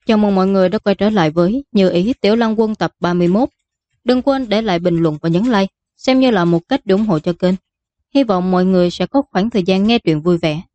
Chào mừng mọi người đã quay trở lại với Như Ý Tiểu Lăng Quân tập 31. Đừng quên để lại bình luận và nhấn like, xem như là một cách để ủng hộ cho kênh. Hy vọng mọi người sẽ có khoảng thời gian nghe truyện vui vẻ.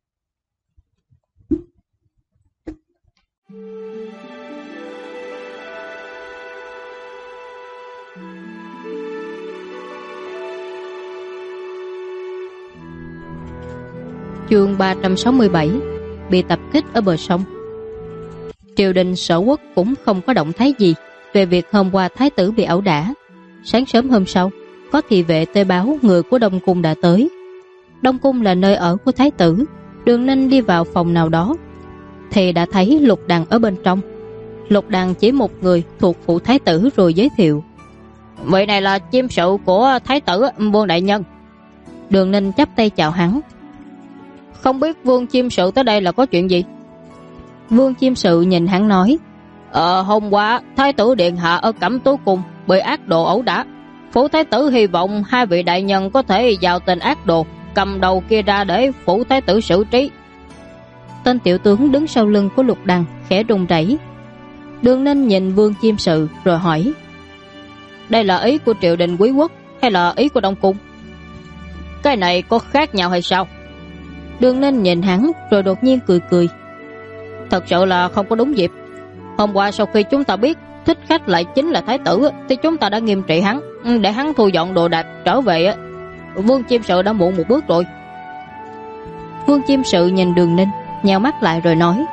Chương 367: Bị tập kích ở bờ sông. Triều đình Sở Quốc cũng không có động thái gì về việc hôm qua thái tử bị ẩu đả. Sáng sớm hôm sau, có thị vệ tới báo người của Đông Cung đã tới. Đông Cung là nơi ở của thái tử. Đường Ninh đi vào phòng nào đó thì đã thấy Lục Đằng ở bên trong. Lục Đằng chỉ một người thuộc phủ thái tử rồi giới thiệu: vị này là chiêm sự của thái tử Vương đại nhân. Đường Ninh chắp tay chào hắn. Không biết Vương chiêm sự tới đây là có chuyện gì? Vương chiêm sự nhìn hắn nói: hôm qua thái tử điện hạ ở Cẩm Tú Cung bị ác đồ ẩu đả. Phủ thái tử hy vọng hai vị đại nhân có thể vào tên ác đồ cầm đầu kia ra để phủ thái tử xử trí. Tên tiểu tướng đứng sau lưng của Lục Đằng khẽ run rẩy. Đường Ninh nhìn Vương chiêm sự rồi hỏi: đây là ý của triều đình quý quốc hay là ý của Đông Cung? Cái này có khác nhau hay sao? Đường Ninh nhìn hắn rồi đột nhiên cười cười. Thật sự là không có đúng dịp. Hôm qua sau khi chúng ta biết thích khách lại chính là thái tử thì chúng ta đã nghiêm trị hắn, để hắn thu dọn đồ đạc trở về. Vương chiêm sự đã muộn một bước rồi. Vương chiêm sự nhìn Đường Ninh nheo mắt lại rồi nói: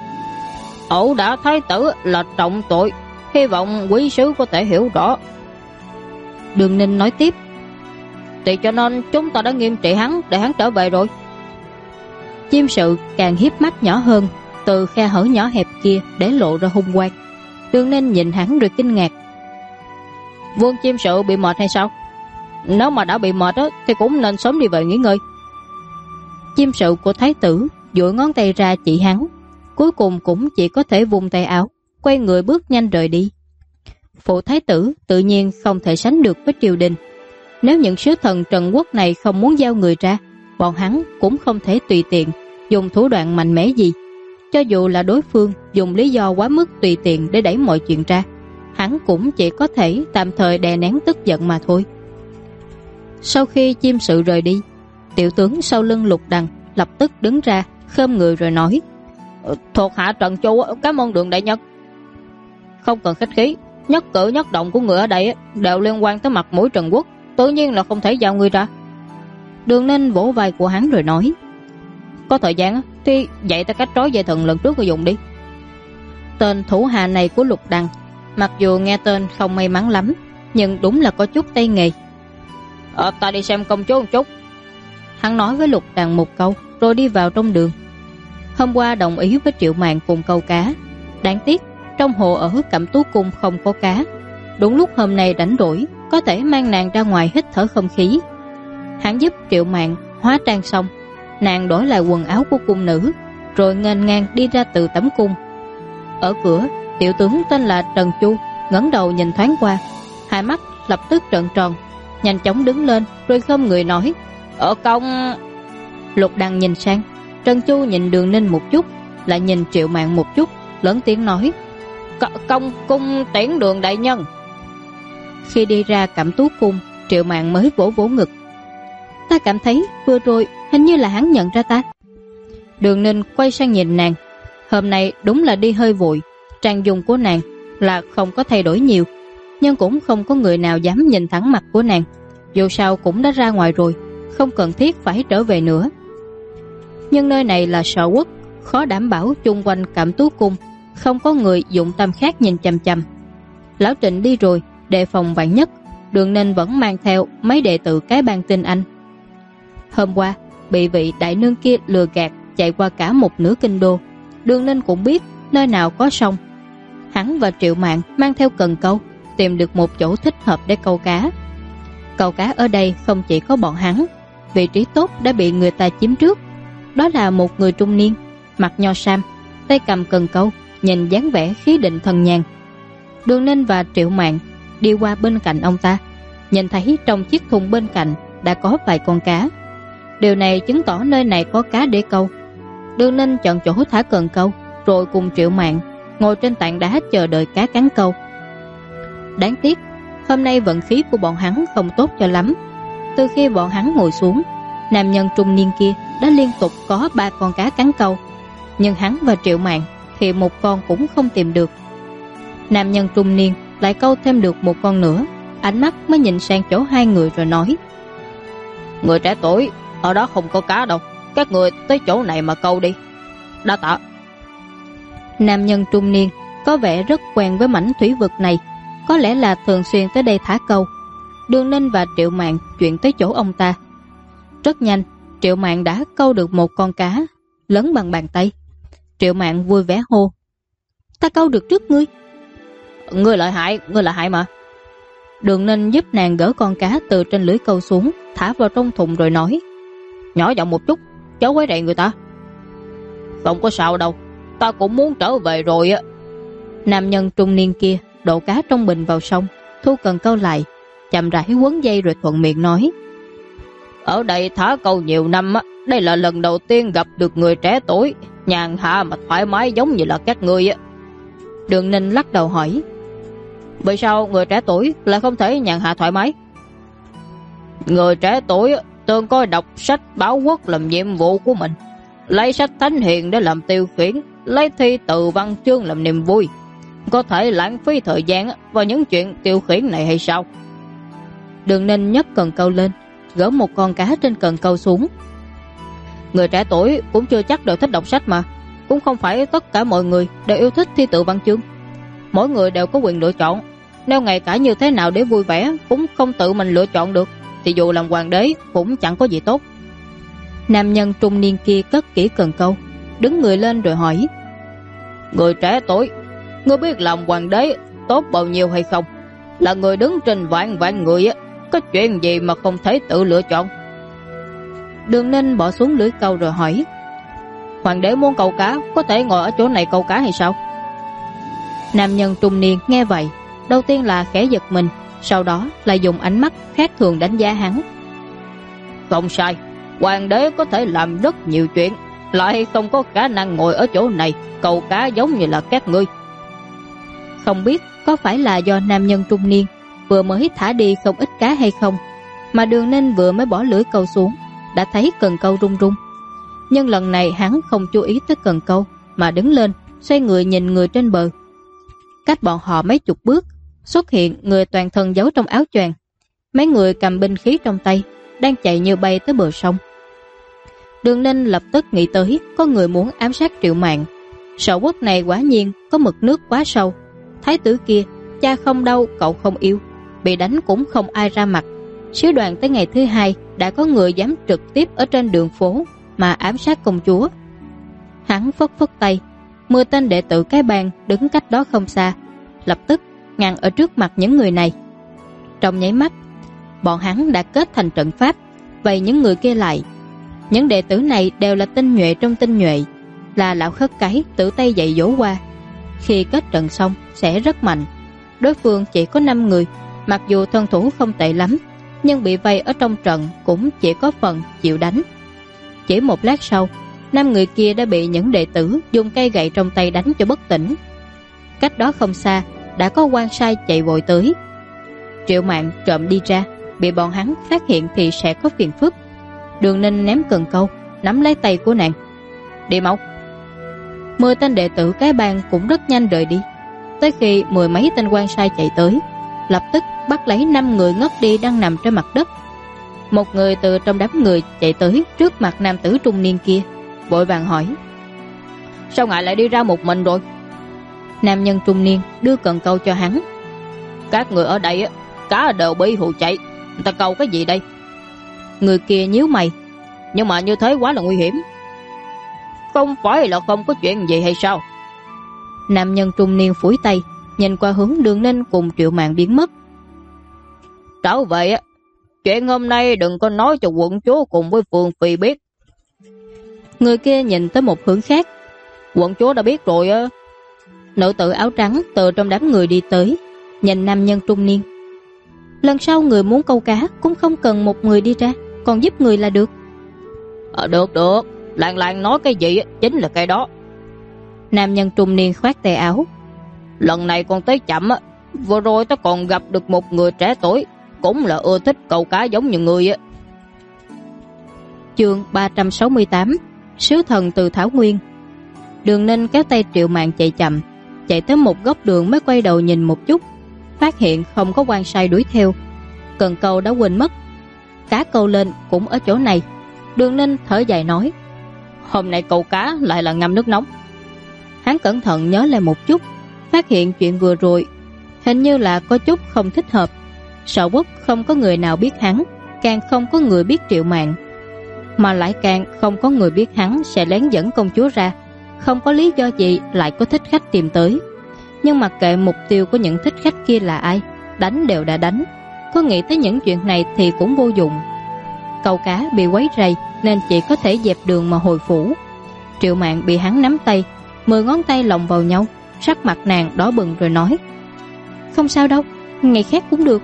ẩu đả thái tử là trọng tội, hy vọng quý sứ có thể hiểu rõ. Đường Ninh nói tiếp: thì cho nên chúng ta đã nghiêm trị hắn để hắn trở về rồi. Chiêm sự càng hiếp mắt nhỏ hơn, từ khe hở nhỏ hẹp kia để lộ ra hung quang. Đường Ninh nhìn hắn rồi kinh ngạc: Vương chiêm sự bị mệt hay sao? Nếu mà đã bị mệt thì cũng nên sớm đi về nghỉ ngơi. Chiêm sự của thái tử duỗi ngón tay ra chỉ hắn, cuối cùng cũng chỉ có thể vùng tay áo, quay người bước nhanh rời đi. Phủ thái tử tự nhiên không thể sánh được với triều đình. Nếu những sứ thần Trần Quốc này không muốn giao người ra, bọn hắn cũng không thể tùy tiện dùng thủ đoạn mạnh mẽ gì. Cho dù là đối phương dùng lý do quá mức tùy tiện để đẩy mọi chuyện ra, hắn cũng chỉ có thể tạm thời đè nén tức giận mà thôi. Sau khi chiêm sự rời đi, tiểu tướng sau lưng Lục Đằng lập tức đứng ra khom người rồi nói: thuộc hạ Trần Chu cảm ơn Đường đại nhân. Không cần khách khí, nhất cử nhất động của người ở đây đều liên quan tới mặt mũi Trần Quốc, tự nhiên là không thể giao người ra. Đường Ninh vỗ vai của hắn rồi nói: có thời gian thì dạy ta cách trói dây thừng lần trước rồi dùng đi. Tên thủ hạ này của Lục Đằng mặc dù nghe tên không may mắn lắm, nhưng đúng là có chút tay nghề. Ta đi xem công chúa một chút. Hắn nói với Lục Đằng một câu rồi đi vào trong đường. Hôm qua đồng ý với Triệu Mạn cùng câu cá, đáng tiếc trong hồ ở Cẩm Tú Cung không có cá. Đúng lúc hôm nay rảnh rỗi, có thể mang nàng ra ngoài hít thở không khí. Hắn giúp Triệu Mạn hóa trang xong, nàng đổi lại quần áo của cung nữ rồi nghênh ngang đi ra từ tẩm cung. Ở cửa, tiểu tướng tên là Trần Chu ngẩng đầu nhìn thoáng qua, hai mắt lập tức trợn tròn, nhanh chóng đứng lên rồi khom người nói: ở công. Lục Đằng nhìn sang, Trần Chu nhìn Đường Ninh một chút, lại nhìn Triệu Mạn một chút, lớn tiếng nói: công cung tiễn Đường đại nhân. Khi đi ra Cẩm Tú Cung, Triệu Mạn mới vỗ vỗ ngực: ta cảm thấy vừa rồi hình như là hắn nhận ra ta. Đường Ninh quay sang nhìn nàng. Hôm nay đúng là đi hơi vội, trang dung của nàng là không có thay đổi nhiều, nhưng cũng không có người nào dám nhìn thẳng mặt của nàng. Dù sao cũng đã ra ngoài rồi, không cần thiết phải trở về nữa. Nhưng nơi này là Sở Quốc, khó đảm bảo chung quanh Cẩm Tú Cung không có người dụng tâm khác nhìn chằm chằm. Lão Trịnh đi rồi, đề phòng vạn nhất, Đường Ninh vẫn mang theo mấy đệ tử cái bang tinh anh. Hôm qua bị vị đại nương kia lừa gạt chạy qua cả một nửa kinh đô. Đường Ninh cũng biết nơi nào có sông. Hắn và Triệu Mạn mang theo cần câu, tìm được một chỗ thích hợp để câu cá. Câu cá ở đây không chỉ có bọn hắn, vị trí tốt đã bị người ta chiếm trước. Đó là một người trung niên, mặc nho sam, tay cầm cần câu, nhìn dáng vẻ khí định thần nhàn. Đường Ninh và Triệu Mạn đi qua bên cạnh ông ta, nhìn thấy trong chiếc thùng bên cạnh đã có vài con cá. Điều này chứng tỏ nơi này có cá để câu. Đường Ninh chọn chỗ thả cần câu, rồi cùng Triệu Mạn ngồi trên tảng đá chờ đợi cá cắn câu. Đáng tiếc, hôm nay vận khí của bọn hắn không tốt cho lắm. Từ khi bọn hắn ngồi xuống, nam nhân trung niên kia đã liên tục có 3 con cá cắn câu, nhưng hắn và Triệu Mạn thì một con cũng không tìm được. Nam nhân trung niên lại câu thêm được một con nữa, ánh mắt mới nhìn sang chỗ hai người rồi nói: người trẻ tuổi, ở đó không có cá đâu, các người tới chỗ này mà câu đi. Đa tạ. Nam nhân trung niên có vẻ rất quen với mảnh thủy vực này, có lẽ là thường xuyên tới đây thả câu. Đường Ninh và Triệu Mạn chuyển tới chỗ ông ta. Rất nhanh, Triệu Mạn đã câu được một con cá lớn bằng bàn tay. Triệu Mạn vui vẻ hô: ta câu được trước ngươi. Ngươi lợi hại mà. Đường Ninh giúp nàng gỡ con cá từ trên lưới câu xuống, thả vào trong thùng rồi nói: nhỏ giọng một chút, chớ quấy rầy người ta. Không có sao đâu, ta cũng muốn trở về rồi á. Nam nhân trung niên kia đổ cá trong bình vào sông, thu cần câu lại, chậm rãi quấn dây rồi thuận miệng nói: ở đây thả câu nhiều năm á, đây là lần đầu tiên gặp được người trẻ tuổi nhàn hạ mà thoải mái giống như là các ngươi á. Đường Ninh lắc đầu hỏi: vì sao người trẻ tuổi lại không thể nhàn hạ thoải mái? Người trẻ tuổi thường coi đọc sách báo quốc làm nhiệm vụ của mình, lấy sách thánh hiền để làm tiêu khiển, lấy thi từ văn chương làm niềm vui. Có thể lãng phí thời gian vào những chuyện tiêu khiển này hay sao? Đường Ninh nhấc cần câu lên, gỡ một con cá trên cần câu xuống. Người trẻ tuổi cũng chưa chắc đều thích đọc sách mà, cũng không phải tất cả mọi người đều yêu thích thi tự văn chương. Mỗi người đều có quyền lựa chọn. Nếu ngay cả như thế nào để vui vẻ cũng không tự mình lựa chọn được, thì dù làm hoàng đế cũng chẳng có gì tốt. Nam nhân trung niên kia cất kỹ cần câu, đứng người lên rồi hỏi: người trẻ tuổi, ngươi biết làm hoàng đế tốt bao nhiêu hay không? Là người đứng trên vạn vạn người á, có chuyện gì mà không thể tự lựa chọn? Đường Ninh bỏ xuống lưới câu rồi hỏi: hoàng đế muốn câu cá có thể ngồi ở chỗ này câu cá hay sao? Nam nhân trung niên nghe vậy, đầu tiên là khẽ giật mình, sau đó lại dùng ánh mắt khác thường đánh giá hắn. Không sai, hoàng đế có thể làm rất nhiều chuyện, lại không có khả năng ngồi ở chỗ này câu cá giống như là các ngươi. Không biết có phải là do nam nhân trung niên vừa mới thả đi không ít cá hay không, mà Đường Ninh vừa mới bỏ lưỡi câu xuống đã thấy cần câu rung rung. Nhưng lần này hắn không chú ý tới cần câu, mà đứng lên xoay người nhìn người trên bờ. Cách bọn họ mấy chục bước, xuất hiện người toàn thân giấu trong áo choàng. Mấy người cầm binh khí trong tay, đang chạy như bay tới bờ sông. Đường Ninh lập tức nghĩ tới có người muốn ám sát Triệu Mạn. Sở quốc này quả nhiên có mực nước quá sâu. Thái tử kia, cha không đau cậu không yêu, bị đánh cũng không ai ra mặt. Sứ đoàn tới ngày thứ hai đã có người dám trực tiếp ở trên đường phố mà ám sát công chúa. Hắn phất phất tay, 10 tên đệ tử cái bang đứng cách đó không xa, lập tức ngăn ở trước mặt những người này. Trong nháy mắt, bọn hắn đã kết thành trận pháp, vây những người kia lại. Những đệ tử này đều là tinh nhuệ trong tinh nhuệ, là lão khất cái tự tay dạy dỗ qua. Khi kết trận xong sẽ rất mạnh. Đối phương chỉ có 5 người, mặc dù thân thủ không tệ lắm, nhưng bị vây ở trong trận cũng chỉ có phần chịu đánh. Chỉ một lát sau, 5 người kia đã bị những đệ tử dùng cây gậy trong tay đánh cho bất tỉnh. Cách đó không xa đã có quan sai chạy vội tới. Triệu Mạn trộm đi ra, bị bọn hắn phát hiện thì sẽ có phiền phức. Đường Ninh ném cần câu, nắm lấy tay của nàng. Đi mau. 10 tên đệ tử cái bang cũng rất nhanh rời đi. Tới khi 10 mấy tên quan sai chạy tới, lập tức bắt lấy 5 người ngất đi đang nằm trên mặt đất. Một người từ trong đám người chạy tới trước mặt nam tử trung niên kia, vội vàng hỏi: sao ngài lại đi ra một mình rồi? Nam nhân trung niên đưa cần câu cho hắn. Các người ở đây cá đều bị hù chạy, người ta câu cái gì đây? Người kia nhíu mày: nhưng mà như thế quá là nguy hiểm. Không phải là không có chuyện gì hay sao? Nam nhân trung niên phủi tay, nhìn qua hướng Đường Ninh cùng Triệu Mạn biến mất. Trở về chuyện hôm nay đừng có nói cho quận chúa cùng với Phương Phi biết. Người kia nhìn tới một hướng khác. Quận chúa đã biết rồi á. Nữ tử áo trắng từ trong đám người đi tới, nhìn nam nhân trung niên. Lần sau người muốn câu cá cũng không cần một người đi ra, còn giúp người là được. Được, Làng nói cái gì chính là cái đó. Nam nhân trung niên khoát tay áo. Lần này con tới chậm á, vừa rồi ta còn gặp được một người trẻ tuổi, cũng là ưa thích câu cá giống như người á. Chương 368 Sứ thần từ Thảo Nguyên. Đường Ninh kéo tay Triệu Mạn chạy chậm, chạy tới một góc đường mới quay đầu nhìn một chút, phát hiện không có quan sai đuổi theo. Cần câu đã quên mất, cá câu lên cũng ở chỗ này. Đường Ninh thở dài nói, hôm nay câu cá lại là ngâm nước nóng. Hắn cẩn thận nhớ lại một chút, phát hiện chuyện vừa rồi hình như là có chút không thích hợp. Sở Quốc không có người nào biết hắn, càng không có người biết Triệu Mạn, mà lại càng không có người biết hắn sẽ lén dẫn công chúa ra. Không có lý do gì lại có thích khách tìm tới. Nhưng mặc kệ mục tiêu của những thích khách kia là ai, đánh đều đã đánh, có nghĩ tới những chuyện này thì cũng vô dụng. Câu cá bị quấy rầy nên chỉ có thể dẹp đường mà hồi phủ. Triệu Mạn bị hắn nắm tay, 10 ngón tay lồng vào nhau, sắc mặt nàng đỏ bừng rồi nói, không sao đâu, ngày khác cũng được.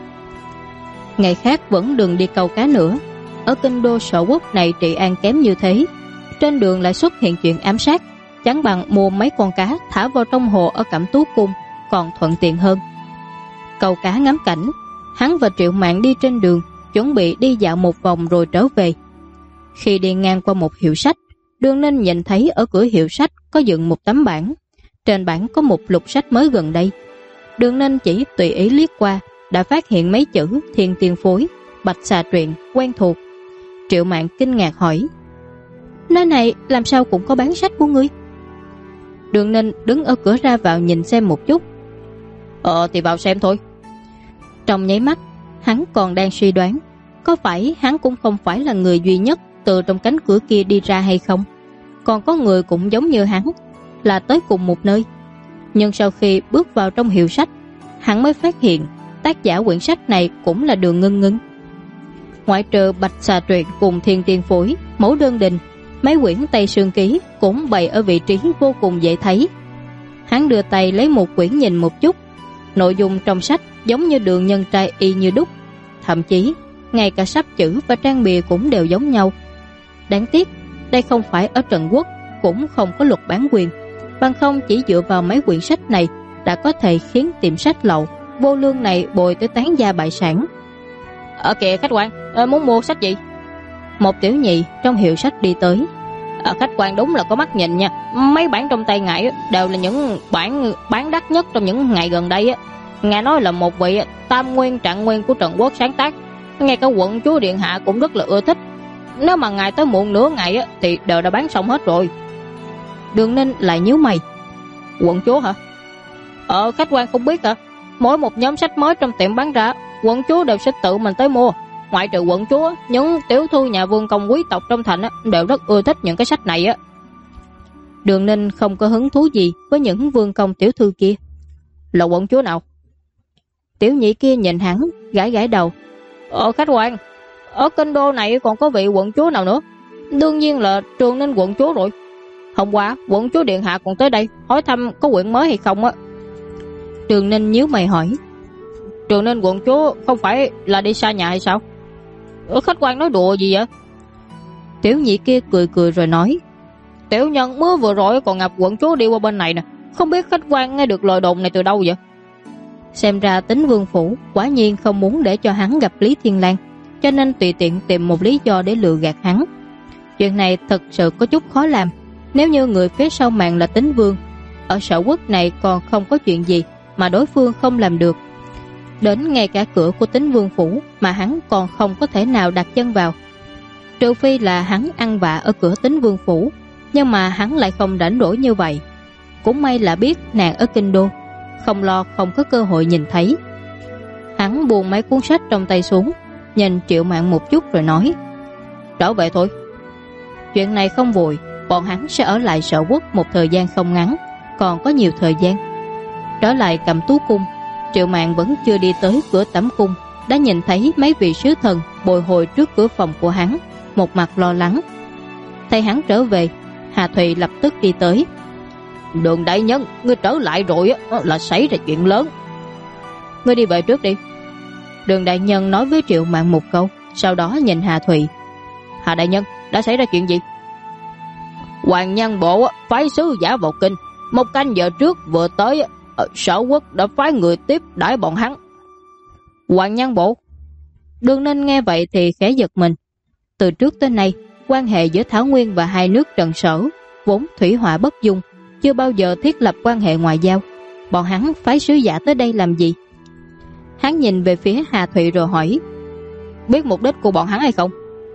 Ngày khác vẫn đừng đi câu cá nữa. Ở kinh đô Sở Quốc này trị an kém như thế, trên đường lại xuất hiện chuyện ám sát, chẳng bằng mua mấy con cá thả vào trong hồ ở Cẩm Tú Cung còn thuận tiện hơn. Câu cá ngắm cảnh, hắn và Triệu Mạn đi trên đường, chuẩn bị đi dạo một vòng rồi trở về. Khi đi ngang qua một hiệu sách, Đường Ninh nhìn thấy ở cửa hiệu sách có dựng một tấm bảng. Trên bảng có một lục sách mới gần đây. Đường Ninh chỉ tùy ý liếc qua đã phát hiện mấy chữ Thiên Tiên Phối, Bạch Xà Truyện quen thuộc. Triệu Mạn kinh ngạc hỏi, nơi này làm sao cũng có bán sách của ngươi? Đường Ninh đứng ở cửa ra vào nhìn xem một chút. Thì vào xem thôi. Trong nháy mắt, hắn còn đang suy đoán có phải hắn cũng không phải là người duy nhất từ trong cánh cửa kia đi ra hay không. Còn có người cũng giống như hắn, là tới cùng một nơi. Nhưng sau khi bước vào trong hiệu sách, hắn mới phát hiện tác giả quyển sách này cũng là Đường Ngân Ngân. Ngoại trừ Bạch Xà Truyện cùng Thiên Tiên Phối, Mẫu Đơn Đình, mấy quyển Tây Sương Ký cũng bày ở vị trí vô cùng dễ thấy. Hắn đưa tay lấy một quyển nhìn một chút. Nội dung trong sách giống như Đường Nhân Trai y như đúc, thậm chí ngay cả sắp chữ và trang bìa cũng đều giống nhau. Đáng tiếc đây không phải ở Trần Quốc, cũng không có luật bản quyền, bằng không chỉ dựa vào mấy quyển sách này đã có thể khiến tiệm sách lậu vô lương này bồi tới tán gia bại sản. Ở kìa khách quan, muốn mua sách gì? Một tiểu nhị trong hiệu sách đi tới. Khách quan đúng là có mắt nhìn nha, mấy bản trong tay ngài đều là những bản bán đắt nhất trong những ngày gần đây. Ngài nói là một vị tam nguyên trạng nguyên của Trần Quốc sáng tác, ngay cả quận chúa điện hạ cũng rất là ưa thích. Nếu mà ngài tới muộn nửa ngày thì đều đã bán xong hết rồi. Đường Ninh lại nhíu mày. Quận chúa hả? Khách quan không biết hả? Mỗi một nhóm sách mới trong tiệm bán ra, quận chúa đều sẽ tự mình tới mua. Ngoại trừ quận chúa, những tiểu thư nhà vương công quý tộc trong thành đều rất ưa thích những cái sách này. Đường Ninh không có hứng thú gì với những vương công tiểu thư kia. Là quận chúa nào? Tiểu nhị kia nhìn hắn, gãi gãi đầu. Khách quan, ở kinh đô này còn có vị quận chúa nào nữa? Đương nhiên là Trường Ninh quận chúa rồi. Hôm qua quận chúa điện hạ còn tới đây hỏi thăm có quyển mới hay không. Trường Ninh nhíu mày hỏi, Trường Ninh quận chúa không phải là đi xa nhà hay sao? Khách quan nói đùa gì vậy? Tiểu nhị kia cười cười rồi nói, tiểu nhân mới vừa rồi còn gặp quận chúa đi qua bên này nè, không biết khách quan nghe được lời đồn này từ đâu vậy? Xem ra Tính Vương phủ quả nhiên không muốn để cho hắn gặp Lý Thiên Lang, cho nên tùy tiện tìm một lý do để lừa gạt hắn. Chuyện này thật sự có chút khó làm. Nếu như người phía sau màn là Tính Vương, ở Sở Quốc này còn không có chuyện gì mà đối phương không làm được. Đến ngay cả cửa của Tính Vương phủ mà hắn còn không có thể nào đặt chân vào. Trừ phi là hắn ăn vạ ở cửa Tính Vương phủ, nhưng mà hắn lại không rảnh rỗi như vậy. Cũng may là biết nàng ở kinh đô, không lo không có cơ hội nhìn thấy. Hắn buông mấy cuốn sách trong tay xuống, nhìn Triệu Mạn một chút rồi nói, trở về thôi. Chuyện này không vội, bọn hắn sẽ ở lại Sở Quốc một thời gian không ngắn, còn có nhiều thời gian. Trở lại Cẩm Tú Cung, Triệu Mạn vẫn chưa đi tới cửa tẩm cung, đã nhìn thấy mấy vị sứ thần bồi hồi trước cửa phòng của hắn, một mặt lo lắng. Thấy hắn trở về, Hà Thùy lập tức đi tới. Đường đại nhân, ngươi trở lại rồi là xảy ra chuyện lớn. Ngươi đi về trước đi. Đường đại nhân nói với Triệu Mạn một câu, sau đó nhìn Hà Thùy. Hà đại nhân, đã xảy ra chuyện gì? Hoàng Nhân bộ phái sứ giả vào kinh, 1 canh giờ trước vừa tới, Sở Quốc đã phái người tiếp đãi bọn hắn. Hoàng Nhan Bộ. Đường Ninh nghe vậy thì khẽ giật mình. Từ trước tới nay, quan hệ giữa Thảo Nguyên và hai nước Trần Sở vốn thủy hỏa bất dung, chưa bao giờ thiết lập quan hệ ngoại giao. Bọn hắn phái sứ giả tới đây làm gì? Hắn nhìn về phía Hà Thụy rồi hỏi, biết mục đích của bọn hắn hay không?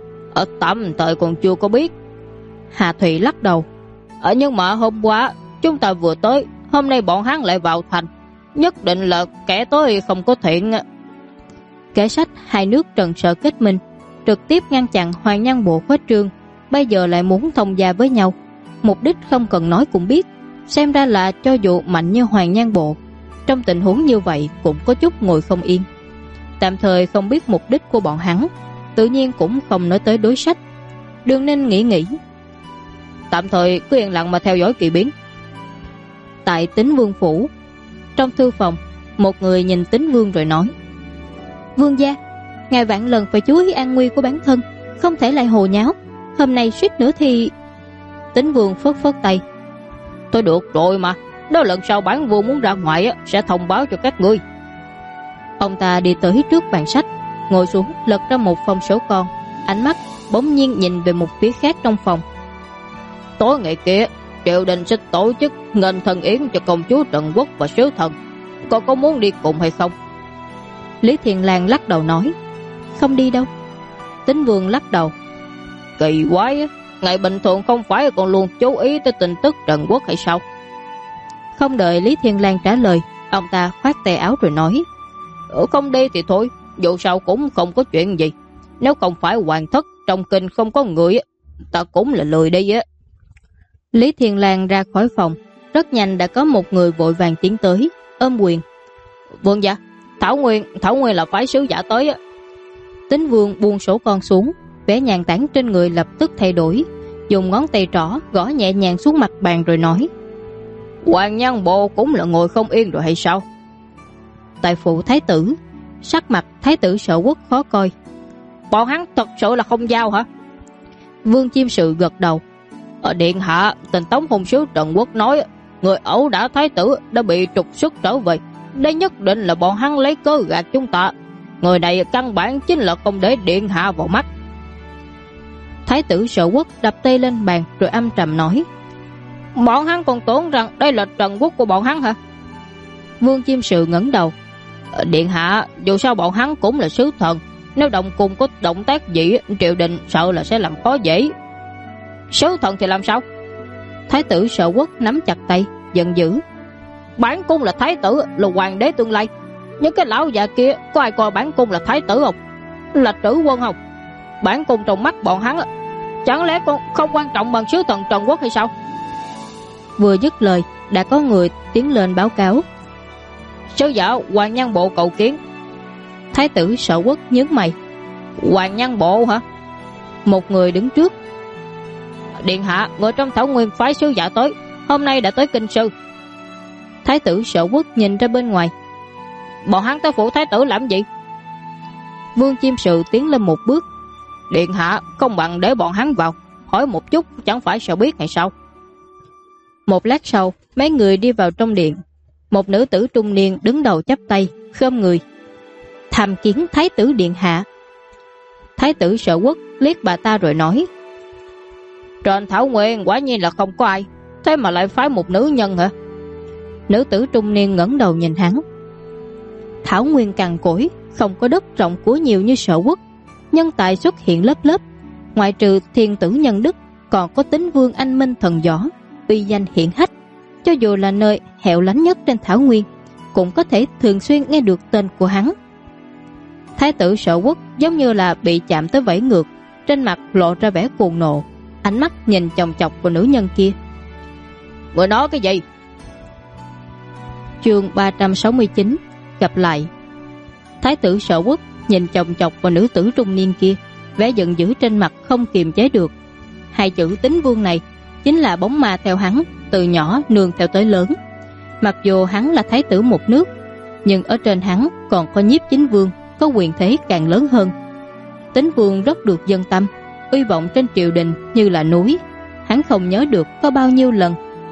Tạm thời còn chưa có biết. Hà Thụy lắc đầu. Nhưng mà hôm qua chúng ta vừa tới, hôm nay bọn hắn lại vào thành, nhất định là kẻ tới không có thiện. Kẻ sách hai nước Trần Sở kết minh, trực tiếp ngăn chặn Hoàng Nhan Bộ khuếch trương, bây giờ lại muốn thông gia với nhau. Mục đích không cần nói cũng biết. Xem ra là cho dù mạnh như Hoàng Nhan Bộ, trong tình huống như vậy cũng có chút ngồi không yên. Tạm thời không biết mục đích của bọn hắn, tự nhiên cũng không nói tới đối sách. Đường Ninh nghĩ, tạm thời cứ yên lặng mà theo dõi kỳ biến. Tại Tín Vương phủ, trong thư phòng, một người nhìn Tín Vương rồi nói, Vương gia, ngài vạn lần phải chú ý an nguy của bản thân, không thể lại hồ nháo. Hôm nay suýt nữa thì... Tín Vương phất phất tay. Tôi được rồi mà, nếu lần sau bản vương muốn ra ngoài sẽ thông báo cho các ngươi. Ông ta đi tới trước bàn sách, ngồi xuống lật ra một phong sổ con, ánh mắt bỗng nhiên nhìn về một phía khác trong phòng. Tối ngày kia, triều đình sẽ tổ chức nghênh thần yến cho công chúa Trần Quốc và sứ thần. Con có muốn đi cùng hay không? Lý Thiền Lan lắc đầu nói, không đi đâu. Tín Vương lắc đầu, kỳ quái, ngày bình thường không phải còn luôn chú ý tới tin tức Trần Quốc hay sao? Không đợi Lý Thiên Lan trả lời, ông ta khoát tay áo rồi nói, không đi thì thôi, dù sao cũng không có chuyện gì. Nếu không phải hoàng thất trong kinh không có người, ta cũng là lười đi á. Lý Thiên Lan ra khỏi phòng, rất nhanh đã có một người vội vàng tiến tới, ôm quyền. Vương gia, Thảo Nguyên là phái sứ giả tới á. Tín Vương buông sổ con xuống, vẻ nhàn tản trên người lập tức thay đổi, dùng ngón tay trỏ gõ nhẹ nhàng xuống mặt bàn rồi nói, Hoàng Nhan Bộ cũng là ngồi không yên rồi hay sao? Tại phủ thái tử, sắc mặt thái tử Sở Quốc khó coi. Bọn hắn thật sự là không giao hả? Vương Chiêm Sự gật đầu. Ở điện hạ, tình Tống hôn sứ Trần Quốc nói người ẩu đả thái tử đã bị trục xuất trở về. Đây nhất định là bọn hắn lấy cớ gạt chúng ta. Người này căn bản chính là không để điện hạ vào mắt. Thái tử Sở Quốc đập tay lên bàn rồi âm trầm nói, bọn hắn còn tưởng rằng đây là Trần Quốc của bọn hắn hả? Vương Chiêm Sự ngẩng đầu. Điện hạ, dù sao bọn hắn cũng là sứ thần, nếu đồng cùng có động tác gì, triều đình sợ là sẽ làm khó dễ. Sứ thần thì làm sao? Thái tử Sở Quốc nắm chặt tay, giận dữ. Bản cung là thái tử, là hoàng đế tương lai. Những cái lão già kia có ai coi bản cung là thái tử không? Là trữ quân không? Bản cung trong mắt bọn hắn, chẳng lẽ con không quan trọng bằng sứ thần Trần Quốc hay sao? Vừa dứt lời, đã có người tiến lên báo cáo. Sứ giả Hoàng Nhan Bộ cầu kiến. Thái tử Sở Quốc nhướng mày. Hoàng Nhan Bộ hả? Một người đứng trước. Điện hạ, người trong Thảo Nguyên phái sứ giả tới, hôm nay đã tới kinh sư. Thái tử Sở Quốc nhìn ra bên ngoài. Bọn hắn tới phủ thái tử làm gì? Vương Chiêm Sự tiến lên một bước. Điện hạ, không bằng để bọn hắn vào, hỏi một chút chẳng phải sẽ biết hay sao? Một lát sau, mấy người đi vào trong điện. Một nữ tử trung niên đứng đầu chắp tay, khom người. Tham kiến thái tử điện hạ. Thái tử Sở Quốc liếc bà ta rồi nói, trên Thảo Nguyên quả nhiên là không có ai, thế mà lại phái một nữ nhân hả? Nữ tử trung niên ngẩng đầu nhìn hắn. Thảo Nguyên cằn cỗi, không có đất rộng của nhiều như Sở Quốc, nhân tài xuất hiện lớp lớp. Ngoại trừ thiên tử nhân đức, còn có Tín Vương anh minh thần võ, uy danh hiển hách. Cho dù là nơi hẻo lánh nhất trên Thảo Nguyên, cũng có thể thường xuyên nghe được tên của hắn. Thái tử Sở Quốc giống như là bị chạm tới vẫy ngược, trên mặt lộ ra vẻ cuồng nộ, ánh mắt nhìn chòng chọc vào nữ nhân kia. Người nói cái gì? Chương 369 gặp lại. Thái tử Sở Quốc nhìn chòng chọc vào nữ tử trung niên kia, vẻ giận dữ trên mặt không kiềm chế được. Hai chữ Tín Vương này chính là bóng ma theo hắn, từ nhỏ nương theo tới lớn. Mặc dù hắn là thái tử một nước, nhưng ở trên hắn còn có Nhiếp Chính Vương, có quyền thế càng lớn hơn. Tín Vương rất được dân tâm, uy vọng trên triều đình như là núi. Hắn không nhớ được có bao nhiêu lần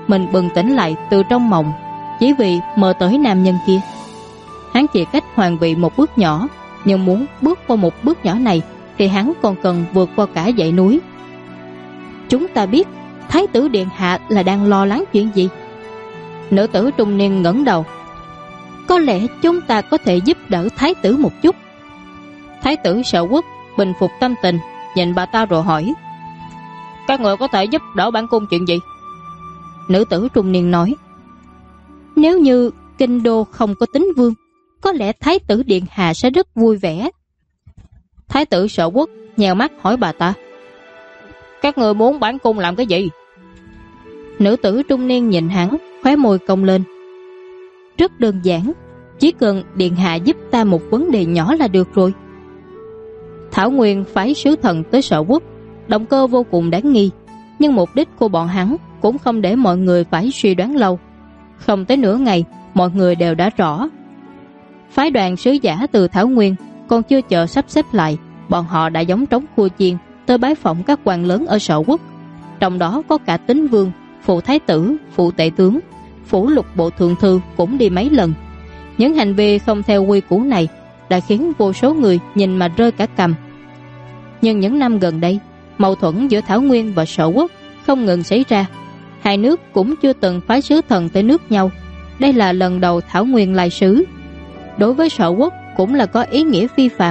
mình bừng tỉnh lại từ trong mộng, chỉ vì mơ tới nam nhân kia. Hắn chỉ cách hoàng vị một bước nhỏ, nhưng muốn bước qua một bước nhỏ này thì hắn còn cần vượt qua cả dãy núi. Chúng ta biết Thái tử điện hạ là đang lo lắng chuyện gì? Nữ tử trung niên ngẩng đầu. Có lẽ chúng ta có thể giúp đỡ thái tử một chút. Thái tử Sở Quốc bình phục tâm tình, nhìn bà ta rồi hỏi: Các người có thể giúp đỡ bản cung chuyện gì? Nữ tử trung niên nói: Nếu như kinh đô không có Tín Vương, có lẽ thái tử điện hạ sẽ rất vui vẻ. Thái tử Sở Quốc nhèo mắt hỏi bà ta: Các người muốn bản cung làm cái gì? Nữ tử trung niên nhìn hắn, khóe môi cong lên: Rất đơn giản, chỉ cần điện hạ giúp ta một vấn đề nhỏ là được rồi. Thảo Nguyên phái sứ thần tới Sở Quốc, động cơ vô cùng đáng nghi, nhưng mục đích của bọn hắn cũng không để mọi người phải suy đoán lâu. Không tới nửa ngày, mọi người đều đã rõ. Phái đoàn sứ giả từ Thảo Nguyên còn chưa chờ sắp xếp lại, bọn họ đã giống trống khua chiên tới bái phỏng các quan lớn ở Sở Quốc, trong đó có cả Tín Vương, phụ thái tử, phụ tể tướng, phủ lục bộ thượng thư cũng đi mấy lần. Những hành vi không theo quy củ này đã khiến vô số người nhìn mà rơi cả cằm. Nhưng những năm gần đây, mâu thuẫn giữa Thảo Nguyên và Sở Quốc không ngừng xảy ra. Hai nước cũng chưa từng phái sứ thần tới nước nhau. Đây là lần đầu Thảo Nguyên lai sứ. Đối với Sở Quốc cũng là có ý nghĩa phi phàm.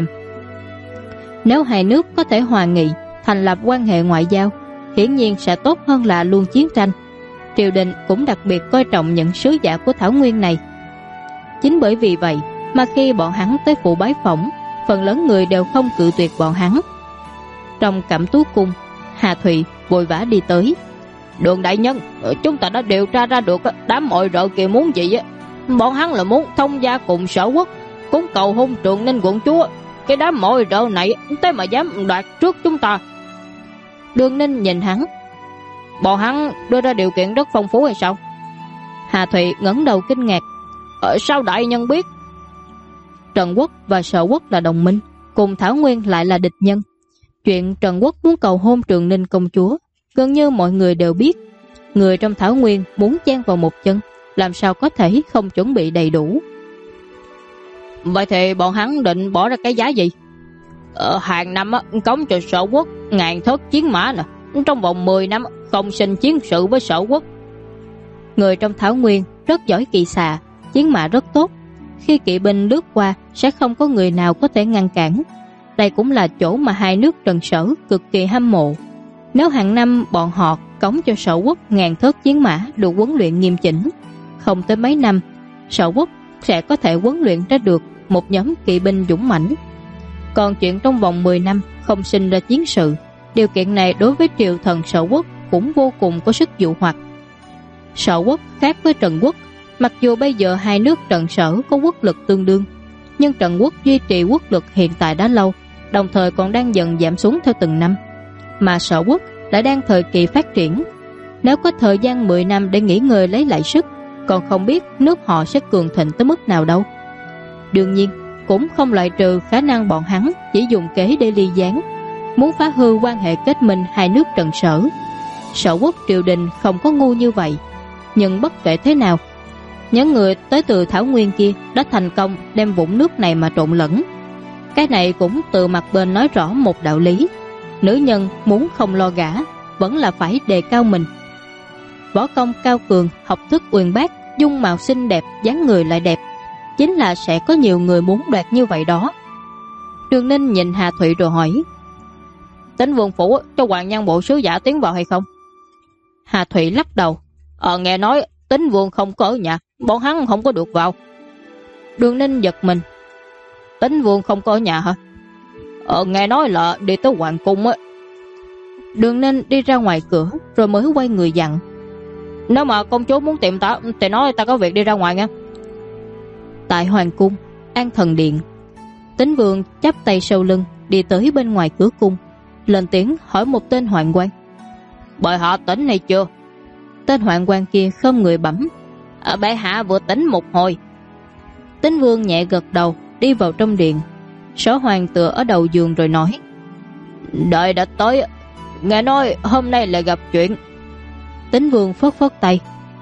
Nếu hai nước có thể hòa nghị, thành lập quan hệ ngoại giao, hiển nhiên sẽ tốt hơn là luôn chiến tranh. Triều đình cũng đặc biệt coi trọng những sứ giả của Thảo Nguyên này. Chính bởi vì vậy mà khi bọn hắn tới phủ bái phỏng, phần lớn người đều không cự tuyệt bọn hắn. Trong Cẩm Tú Cung, Hà Thụy vội vã đi tới. Đường đại nhân, chúng ta đã điều tra ra được đám mọi rợ kia muốn gì á. Bọn hắn là muốn thông gia cùng Sở Quốc, cúng cầu hôn Trường Ninh quận chúa. Cái đám mọi rợ này thế mà dám đoạt trước chúng ta. Đường Ninh nhìn hắn. Bọn hắn đưa ra điều kiện rất phong phú hay sao? Hà Thụy ngẩng đầu kinh ngạc. Sao đại nhân biết? Trần Quốc và Sở Quốc là đồng minh, cùng Thảo Nguyên lại là địch nhân. Chuyện Trần Quốc muốn cầu hôn Trường Ninh công chúa gần như mọi người đều biết. Người trong Thảo Nguyên muốn chen vào một chân, làm sao có thể không chuẩn bị đầy đủ. Vậy thì bọn hắn định bỏ ra cái giá gì? Hàng năm cống cho Sở Quốc 1000 thớt chiến mã nè. Trong vòng 10 năm không sinh chiến sự với Sở Quốc. Người trong Thảo Nguyên rất giỏi kỵ xạ, chiến mã rất tốt. Khi kỵ binh lướt qua sẽ không có người nào có thể ngăn cản. Đây cũng là chỗ mà hai nước Trần Sở cực kỳ hâm mộ. Nếu hàng năm bọn họ cống cho Sở Quốc 1000 thớt chiến mã được huấn luyện nghiêm chỉnh, không tới mấy năm Sở Quốc sẽ có thể huấn luyện ra được một nhóm kỵ binh dũng mãnh. Còn chuyện trong vòng 10 năm không sinh ra chiến sự, điều kiện này đối với triều thần Sở Quốc cũng vô cùng có sức dụ hoặc. Sở Quốc khác với Trần Quốc, mặc dù bây giờ hai nước Trần Sở có quốc lực tương đương, nhưng Trần Quốc duy trì quốc lực hiện tại đã lâu, đồng thời còn đang dần giảm xuống theo từng năm, mà Sở Quốc lại đang thời kỳ phát triển. Nếu có thời gian 10 năm để nghỉ ngơi lấy lại sức, còn không biết nước họ sẽ cường thịnh tới mức nào đâu. Đương nhiên cũng không loại trừ khả năng bọn hắn chỉ dùng kế để ly gián, muốn phá hư quan hệ kết minh hai nước Trần Sở. Sở Quốc triều đình không có ngu như vậy. Nhưng bất kể thế nào, những người tới từ Thảo Nguyên kia đã thành công đem vũng nước này mà trộn lẫn. Cái này cũng từ mặt bên nói rõ một đạo lý: nữ nhân muốn không lo gả vẫn là phải đề cao mình. Võ công cao cường, học thức uyên bác, dung mạo xinh đẹp, dáng người lại đẹp, chính là sẽ có nhiều người muốn đoạt như vậy đó. Đường Ninh nhìn Hà Thụy rồi hỏi: Tín Vương phủ cho hoàng nhân bộ sứ giả tiến vào hay không? Hà Thụy lắc đầu: Nghe nói Tín Vương không có ở nhà, bọn hắn không có được vào. Đường Ninh giật mình: Tín Vương không có ở nhà hả? Nghe nói là đi tới hoàng cung á. Đường Ninh đi ra ngoài cửa rồi mới quay người dặn: Nếu mà công chúa muốn tìm ta thì nói ta có việc đi ra ngoài nha. Tại hoàng cung An Thần Điện, Tín Vương chắp tay sau lưng đi tới bên ngoài cửa cung, lên tiếng hỏi một tên hoạn quan: Bệ hạ tỉnh hay chưa? Tên hoạn quan kia không người bẩm: Bệ hạ vừa tỉnh một hồi. Tín Vương nhẹ gật đầu đi vào trong điện. Sở Hoàng tựa ở đầu giường rồi nói: Đợi đã tới, nghe nói hôm nay lại gặp chuyện. Tín Vương phất phất tay: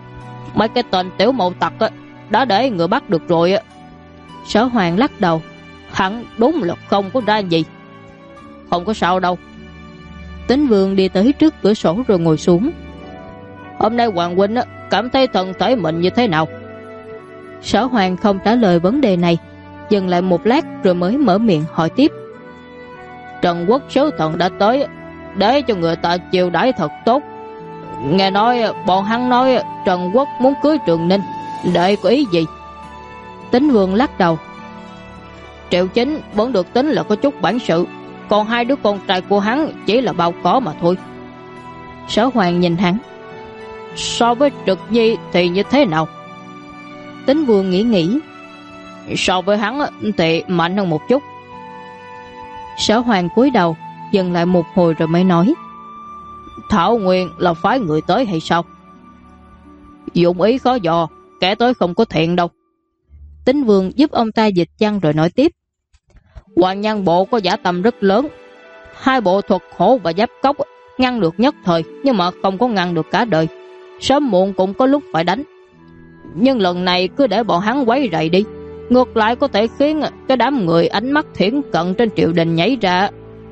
Mấy cái tên tiểu mộ tặc đã để người bắt được rồi. Sở Hoàng lắc đầu. Hắn đúng là không có ra gì. Không có sao đâu. Tín Vương đi tới trước cửa sổ rồi ngồi xuống. Hôm nay Hoàng huynh cảm thấy thân thể mình như thế nào? Sở Hoàng không trả lời vấn đề này, dừng lại một lát rồi mới mở miệng hỏi tiếp. Trần Quốc sứ thần đã tới, để cho người ta chiêu đãi thật tốt. Nghe nói bọn hắn nói Trần Quốc muốn cưới Trường Ninh, đệ có ý gì? Tín Vương lắc đầu. Triệu Chính vẫn được tính là có chút bản sự, còn hai đứa con trai của hắn chỉ là bao cỏ mà thôi. Sở Hoàng nhìn hắn. So với Trực Nhi thì như thế nào? Tín Vương nghĩ. So với hắn thì mạnh hơn một chút. Sở Hoàng cúi đầu, dừng lại một hồi rồi mới nói. Thảo Nguyên là phái người tới hay sao? Dụng ý khó dò, kẻ tới không có thiện đâu. Tín Vương giúp ông ta dịch chăn rồi nói tiếp. Hoàng Nhan bộ có dã tâm rất lớn. Hai bộ thuật hổ và giáp cốc ngăn được nhất thời, nhưng mà không có ngăn được cả đời. Sớm muộn cũng có lúc phải đánh. Nhưng lần này cứ để bọn hắn quấy rầy đi, ngược lại có thể khiến cái đám người ánh mắt thiển cận trên triều đình nhảy ra.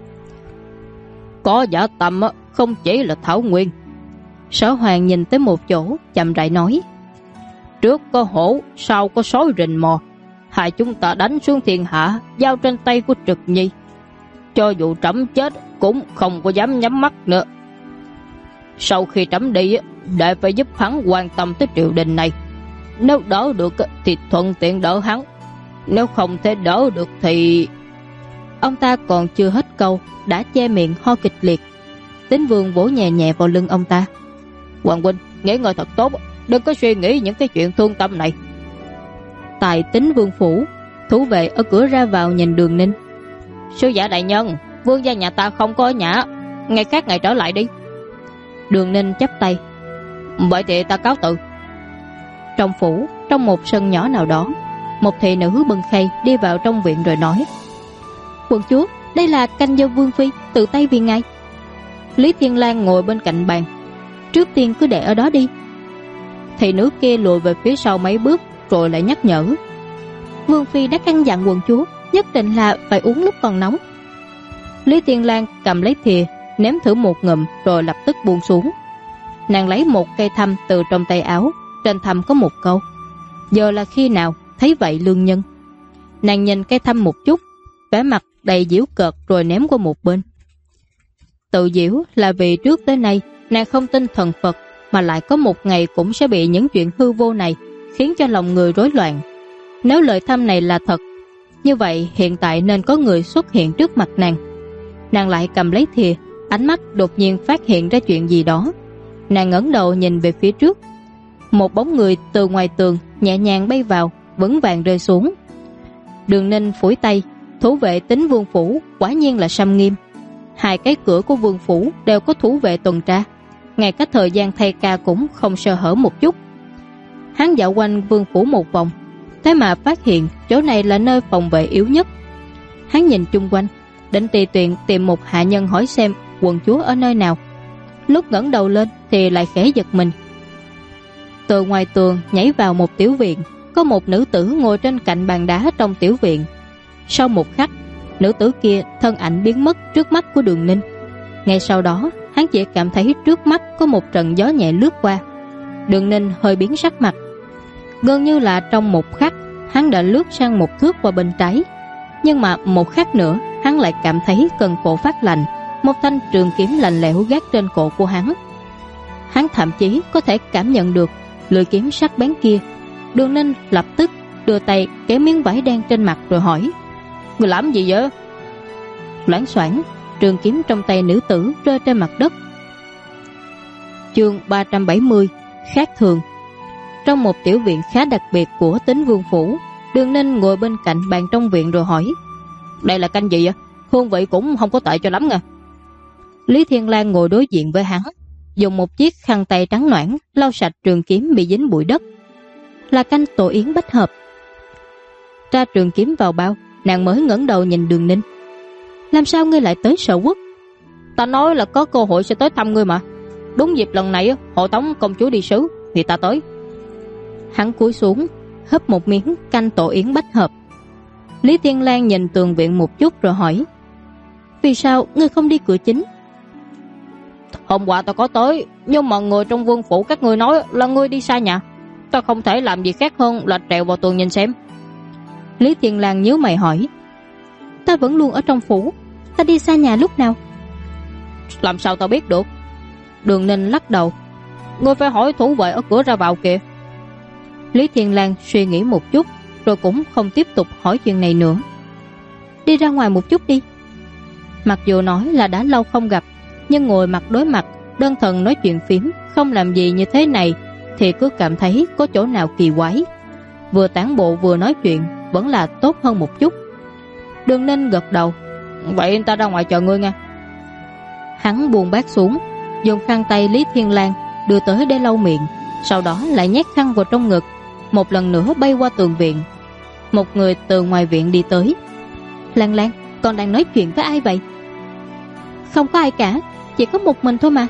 Có dã tâm không chỉ là Thảo Nguyên. Sở Hoàng nhìn tới một chỗ, chậm rãi nói. Trước có hổ, sau có sói rình mò. Hai chúng ta đánh xuống thiên hạ, giao trên tay của Trực Nhi. Cho dù trẫm chết cũng không có dám nhắm mắt nữa. Sau khi trẫm đi, đệ phải giúp hắn quan tâm tới triều đình này. Nếu đỡ được thì thuận tiện đỡ hắn, nếu không thể đỡ được thì... Ông ta còn chưa hết câu đã che miệng ho kịch liệt. Tín Vương vỗ nhẹ nhẹ vào lưng ông ta. Hoàng huynh nghỉ ngơi thật tốt, đừng có suy nghĩ những cái chuyện thương tâm này. Tại Tín Vương phủ, thủ vệ ở cửa ra vào nhìn Đường Ninh. Sứ giả đại nhân, vương gia nhà ta không có ở nhà, ngày khác ngày trở lại đi. Đường Ninh chắp tay. Vậy thì ta cáo từ. Trong phủ, trong một sân nhỏ nào đó, một thị nữ bưng khay đi vào trong viện rồi nói. Quận chúa, đây là canh do Vương phi tự tay vì ngài. Lý Thiên Lang ngồi bên cạnh bàn. Trước tiên cứ để ở đó đi. Thị nữ kia lùi về phía sau mấy bước rồi lại nhắc nhở. Vương phi đã căn dặn quận chúa nhất định là phải uống lúc còn nóng. Lý Thiên Lang cầm lấy thìa, ném thử một ngụm rồi lập tức buông xuống. Nàng lấy một cây thăm từ trong tay áo, trên thăm có một câu. Giờ là khi nào thấy vậy lương nhân. Nàng nhìn cây thăm một chút, vẻ mặt đầy giễu cợt rồi ném qua một bên. Tự giễu là vì trước tới nay nàng không tin thần Phật, mà lại có một ngày cũng sẽ bị những chuyện hư vô này khiến cho lòng người rối loạn. Nếu lời thăm này là thật, như vậy hiện tại nên có người xuất hiện trước mặt nàng. Nàng lại cầm lấy thìa, ánh mắt đột nhiên phát hiện ra chuyện gì đó. Nàng ngẩng đầu nhìn về phía trước. Một bóng người từ ngoài tường nhẹ nhàng bay vào, vững vàng rơi xuống. Đường Ninh phủi tay. Thủ vệ Tín Vương phủ quả nhiên là xâm nghiêm. Hai cái cửa của vương phủ đều có thủ vệ tuần tra, ngay cả thời gian thay ca cũng không sơ hở một chút. Hắn dạo quanh vương phủ một vòng, thế mà phát hiện chỗ này là nơi phòng vệ yếu nhất. Hắn nhìn chung quanh, định tùy tiện tìm một hạ nhân hỏi xem quận chúa ở nơi nào. Lúc ngẩng đầu lên thì lại khẽ giật mình. Từ ngoài tường nhảy vào một tiểu viện, có một nữ tử ngồi trên cạnh bàn đá trong tiểu viện. Sau một khắc, nữ tử kia thân ảnh biến mất trước mắt của Đường Ninh. Ngay sau đó, hắn chỉ cảm thấy trước mắt có một trận gió nhẹ lướt qua. Đường Ninh hơi biến sắc mặt. Gần như là trong một khắc, hắn đã lướt sang một thước qua bên trái. Nhưng mà một khắc nữa, hắn lại cảm thấy cần cổ phát lạnh. Một thanh trường kiếm lạnh lẽo gác trên cổ của hắn. Hắn thậm chí có thể cảm nhận được lưỡi kiếm sắc bén kia. Đường Ninh lập tức đưa tay kéo miếng vải đen trên mặt rồi hỏi. Người làm gì vậy? Loảng xoảng, trường kiếm trong tay nữ tử rơi trên mặt đất. Chương 370 khác thường. Trong một tiểu viện khá đặc biệt của Tín Vương phủ, Đường Ninh ngồi bên cạnh bàn trong viện rồi hỏi. Đây là canh gì vậy? Hương vị cũng không có tệ cho lắm nha. Lý Thiên Lang ngồi đối diện với hắn, dùng một chiếc khăn tay trắng nõn lau sạch trường kiếm bị dính bụi đất. Là canh tổ yến bách hợp. Tra trường kiếm vào bao, nàng mới ngẩng đầu nhìn Đường Ninh. Làm sao ngươi lại tới Sở Quốc? Ta nói là có cơ hội sẽ tới thăm ngươi mà. Đúng dịp lần này hộ tống công chúa đi sứ thì ta tới. Hắn cúi xuống, hấp một miếng canh tổ yến bách hợp. Lý Thiên Lang nhìn tường viện một chút rồi hỏi: vì sao ngươi không đi cửa chính? Hôm qua ta có tới, nhưng mà người trong vương phủ các ngươi nói là ngươi đi xa nhà. Ta không thể làm gì khác hơn là trèo vào tường nhìn xem. Lý Thiên Lang nhíu mày hỏi: ta vẫn luôn ở trong phủ, ta đi xa nhà lúc nào? Làm sao ta biết được? Đường Ninh lắc đầu: ngươi phải hỏi thủ vệ ở cửa ra vào kìa. Lý Thiên Lang suy nghĩ một chút rồi cũng không tiếp tục hỏi chuyện này nữa. Đi ra ngoài một chút đi. Mặc dù nói là đã lâu không gặp, nhưng ngồi mặt đối mặt, đơn thuần nói chuyện phím, không làm gì như thế này thì cứ cảm thấy có chỗ nào kỳ quái. Vừa tản bộ vừa nói chuyện vẫn là tốt hơn một chút. Đường Ninh gật đầu: vậy ta ra ngoài chờ ngươi nha. Hắn buông bát xuống, dùng khăn tay Lý Thiên Lang đưa tới để lau miệng, sau đó lại nhét khăn vào trong ngực, một lần nữa bay qua tường viện. Một người từ ngoài viện đi tới. Lan Lan, con đang nói chuyện với ai vậy? Không có ai cả, chỉ có một mình thôi mà.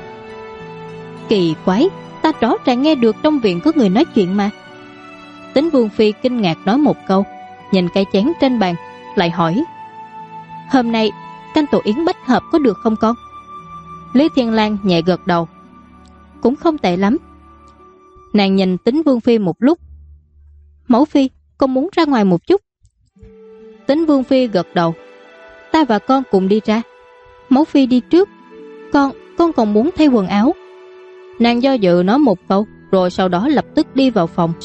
Kỳ quái, ta rõ ràng nghe được trong viện có người nói chuyện mà. Tính Vương Phi kinh ngạc nói một câu, nhìn cái chén trên bàn, lại hỏi: hôm nay canh tổ yến bách hợp có được không con? Lý Thiên Lang nhẹ gật đầu: cũng không tệ lắm. Nàng nhìn Tính Vương Phi một lúc: mẫu phi, con muốn ra ngoài một chút. Tính Vương Phi gật đầu: ta và con cùng đi ra. Mẫu phi đi trước, con còn muốn thay quần áo. Nàng do dự nói một câu, rồi sau đó lập tức đi vào phòng.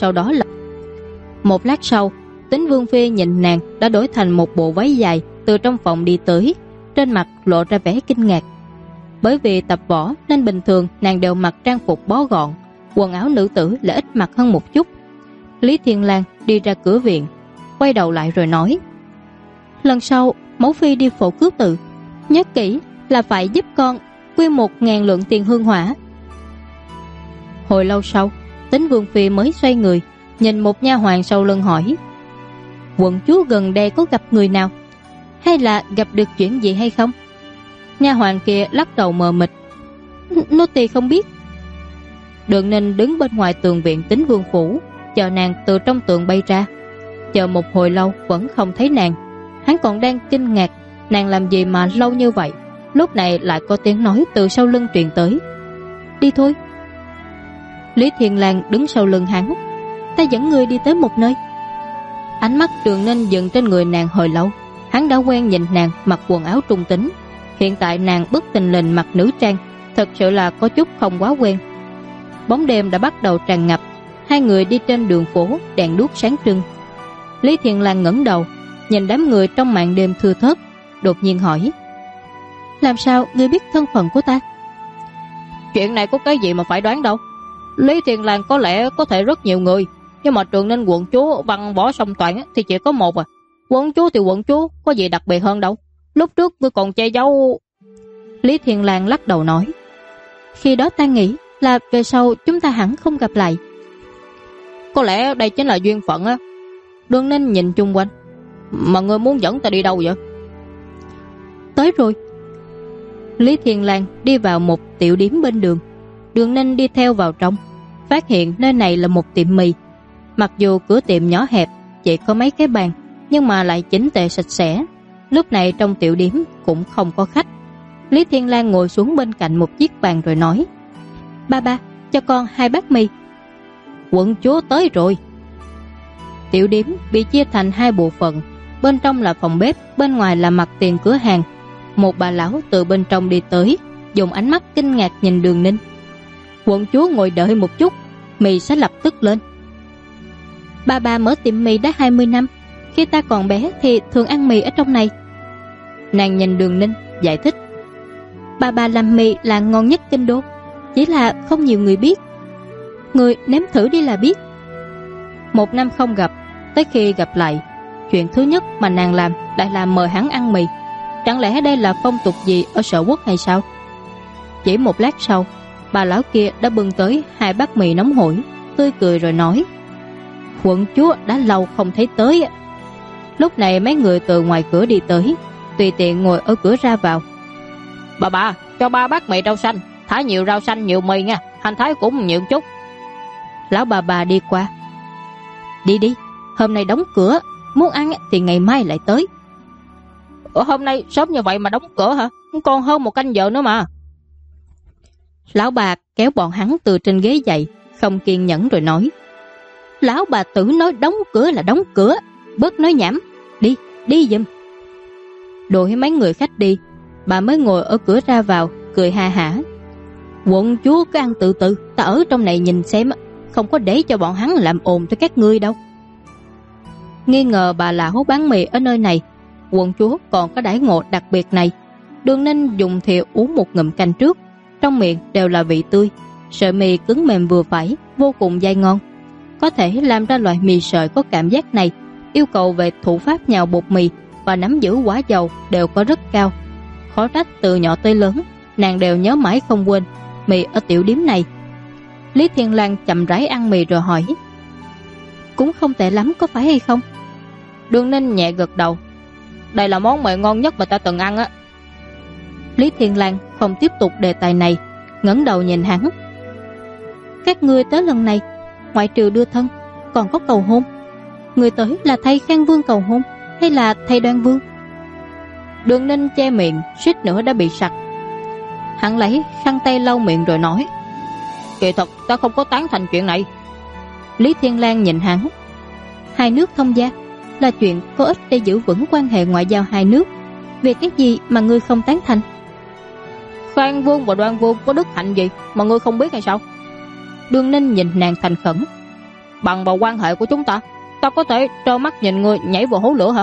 Một lát sau, Tính Vương Phi nhìn nàng đã đổi thành một bộ váy dài từ trong phòng đi tới, trên mặt lộ ra vẻ kinh ngạc. Bởi vì tập võ nên bình thường nàng đều mặc trang phục bó gọn, quần áo nữ tử là ít mặc hơn một chút. Lý Thiên Lang đi ra cửa viện, quay đầu lại rồi nói: lần sau mẫu phi đi phổ cướp tự, nhớ kỹ là phải giúp con quyên 1000 lượng tiền hương hỏa. Hồi lâu sau, Tính Vương Phi mới xoay người, nhìn một nha hoàn sau lưng hỏi: quận chúa gần đây có gặp người nào, hay là gặp được chuyện gì hay không? Nha hoàn kia lắc đầu mờ mịt: nô tỳ không biết. Đường Ninh đứng bên ngoài tường viện Tính Vương phủ, chờ nàng từ trong tường bay ra. Chờ một hồi lâu vẫn không thấy nàng. Hắn còn đang kinh ngạc nàng làm gì mà lâu như vậy, lúc này lại có tiếng nói từ sau lưng truyền tới: đi thôi. Lý Thiên Lang đứng sau lưng hắn: ta dẫn người đi tới một nơi. Ánh mắt Đường Ninh dừng trên người nàng hồi lâu. Hắn đã quen nhìn nàng mặc quần áo trung tính, hiện tại nàng bất tình lình mặc nữ trang, thật sự là có chút không quá quen. Bóng đêm đã bắt đầu tràn ngập, hai người đi trên đường phố, đèn đuốc sáng trưng. Lý Thiên Lang ngẩng đầu nhìn đám người trong màn đêm thưa thớt, đột nhiên hỏi: làm sao ngươi biết thân phận của ta? Chuyện này có cái gì mà phải đoán đâu. Lý Thiên Lang có lẽ có thể rất nhiều người, nhưng mà Trường Ninh quận chúa Văn Võ Song Toàn thì chỉ có một à. Quận chúa thì quận chúa, có gì đặc biệt hơn đâu. Lúc trước ngươi còn che giấu. Lý Thiên Lang lắc đầu nói: khi đó ta nghĩ là về sau chúng ta hẳn không gặp lại. Có lẽ đây chính là duyên phận á. Đường Ninh nhìn chung quanh: mà ngươi muốn dẫn ta đi đâu vậy? Tới rồi. Lý Thiên Lang đi vào một tiểu điếm bên đường. Đường Ninh đi theo vào trong, phát hiện nơi này là một tiệm mì. Mặc dù cửa tiệm nhỏ hẹp, chỉ có mấy cái bàn, nhưng mà lại chỉnh tề sạch sẽ. Lúc này trong tiểu điếm cũng không có khách. Lý Thiên Lang ngồi xuống bên cạnh một chiếc bàn rồi nói: ba, cho con 2 bát mì. Quận chúa tới rồi. Tiểu điếm bị chia thành 2 bộ phận, bên trong là phòng bếp, bên ngoài là mặt tiền cửa hàng. Một bà lão từ bên trong đi tới, dùng ánh mắt kinh ngạc nhìn Đường Ninh: quận chúa ngồi đợi một chút, mì sẽ lập tức lên. Ba mở tiệm mì đã 20 năm, khi ta còn bé thì thường ăn mì ở trong này. Nàng nhìn Đường Ninh giải thích: ba làm mì là ngon nhất kinh đô, chỉ là không nhiều người biết. Người nếm thử đi là biết. 1 năm không gặp, tới khi gặp lại, chuyện thứ nhất mà nàng làm lại là mời hắn ăn mì. Chẳng lẽ đây là phong tục gì ở Sở Quốc hay sao? Chỉ một lát sau, bà lão kia đã bưng tới 2 bát mì nóng hổi, tươi cười rồi nói: quận chúa đã lâu không thấy tới. Lúc này mấy người từ ngoài cửa đi tới, tùy tiện ngồi ở cửa ra vào. Bà, cho 3 bát mì rau xanh, thả nhiều rau xanh nhiều mì nha, hành thái cũng nhiều chút. Lão bà đi qua, Đi đi, hôm nay đóng cửa, muốn ăn thì ngày mai lại tới. Hôm nay sớm như vậy mà đóng cửa hả? Còn hơn 1 canh giờ nữa mà. Lão bà kéo bọn hắn từ trên ghế dậy, không kiên nhẫn rồi nói: Lão bà tử nói đóng cửa là đóng cửa, bớt nói nhảm, đi, đi giùm. Đuổi mấy người khách đi, bà mới ngồi ở cửa ra vào, cười ha hả. Quận chúa cứ ăn từ từ, ta ở trong này nhìn xem, không có để cho bọn hắn làm ồn cho các ngươi đâu. Nghi ngờ bà lão bán mì ở nơi này, quận chúa còn có đãi ngộ đặc biệt này. Đường Ninh dùng thìa uống một ngụm canh trước, trong miệng đều là vị tươi, sợi mì cứng mềm vừa phải, vô cùng dai ngon. Có thể làm ra loại mì sợi có cảm giác này, yêu cầu về thủ pháp nhào bột mì và nắm giữ quả dầu đều có rất cao. Khó trách từ nhỏ tới lớn, nàng đều nhớ mãi không quên mì ở tiểu điếm này. Lý Thiên Lang chậm rãi ăn mì rồi hỏi: Cũng không tệ lắm có phải hay không? Đường Ninh nhẹ gật đầu. Đây là món mì ngon nhất mà ta từng ăn á. Lý Thiên Lang không tiếp tục đề tài này, ngẩng đầu nhìn hắn. Các ngươi tới lần này, ngoại trừ đưa thân, còn có cầu hôn. Người tới là thay Khang Vương cầu hôn hay là thay Đoan Vương? Đường Ninh che miệng, suýt nữa đã bị sặc. Hắn lấy khăn tay lau miệng rồi nói: Kỳ thật ta không có tán thành chuyện này. Lý Thiên Lang nhìn hắn. Hai nước thông gia là chuyện có ích để giữ vững quan hệ ngoại giao hai nước, về cái gì mà ngươi không tán thành? Khang Vương và Đoan Vương có đức hạnh gì mà ngươi không biết hay sao? Đường Ninh nhìn nàng thành khẩn. Bằng vào quan hệ của chúng ta, ta có thể trơ mắt nhìn ngươi nhảy vào hố lửa hả?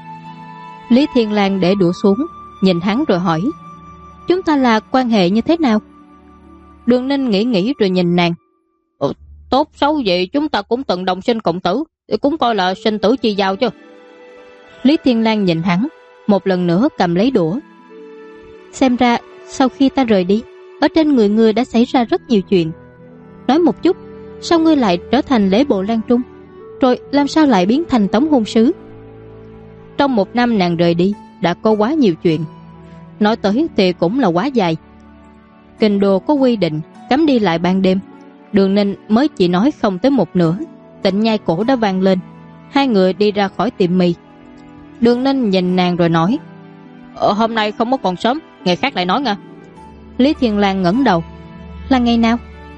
Lý Thiên Lang để đũa xuống, nhìn hắn rồi hỏi: Chúng ta là quan hệ như thế nào? Đường Ninh nghĩ rồi nhìn nàng. Tốt xấu gì chúng ta cũng từng đồng sinh cộng tử, thì cũng coi là sinh tử chi giao chứ. Lý Thiên Lang nhìn hắn, một lần nữa cầm lấy đũa. Xem ra sau khi ta rời đi, ở trên người ngươi đã xảy ra rất nhiều chuyện. Nói một chút, sao ngươi lại trở thành lễ bộ Lan Trung, rồi làm sao lại biến thành tống hôn sứ? Trong 1 năm nàng rời đi, đã có quá nhiều chuyện. Nói tới thì cũng là quá dài. Kinh đô có quy định cấm đi lại ban đêm. Đường Ninh mới chỉ nói không tới một nửa, Tịnh Nhai cổ đã vang lên. Hai người đi ra khỏi tiệm mì. Đường Ninh nhìn nàng rồi nói: Hôm nay không có còn sớm, ngày khác lại nói nha. Lý Thiên Lang ngẩng đầu: Là ngày nào?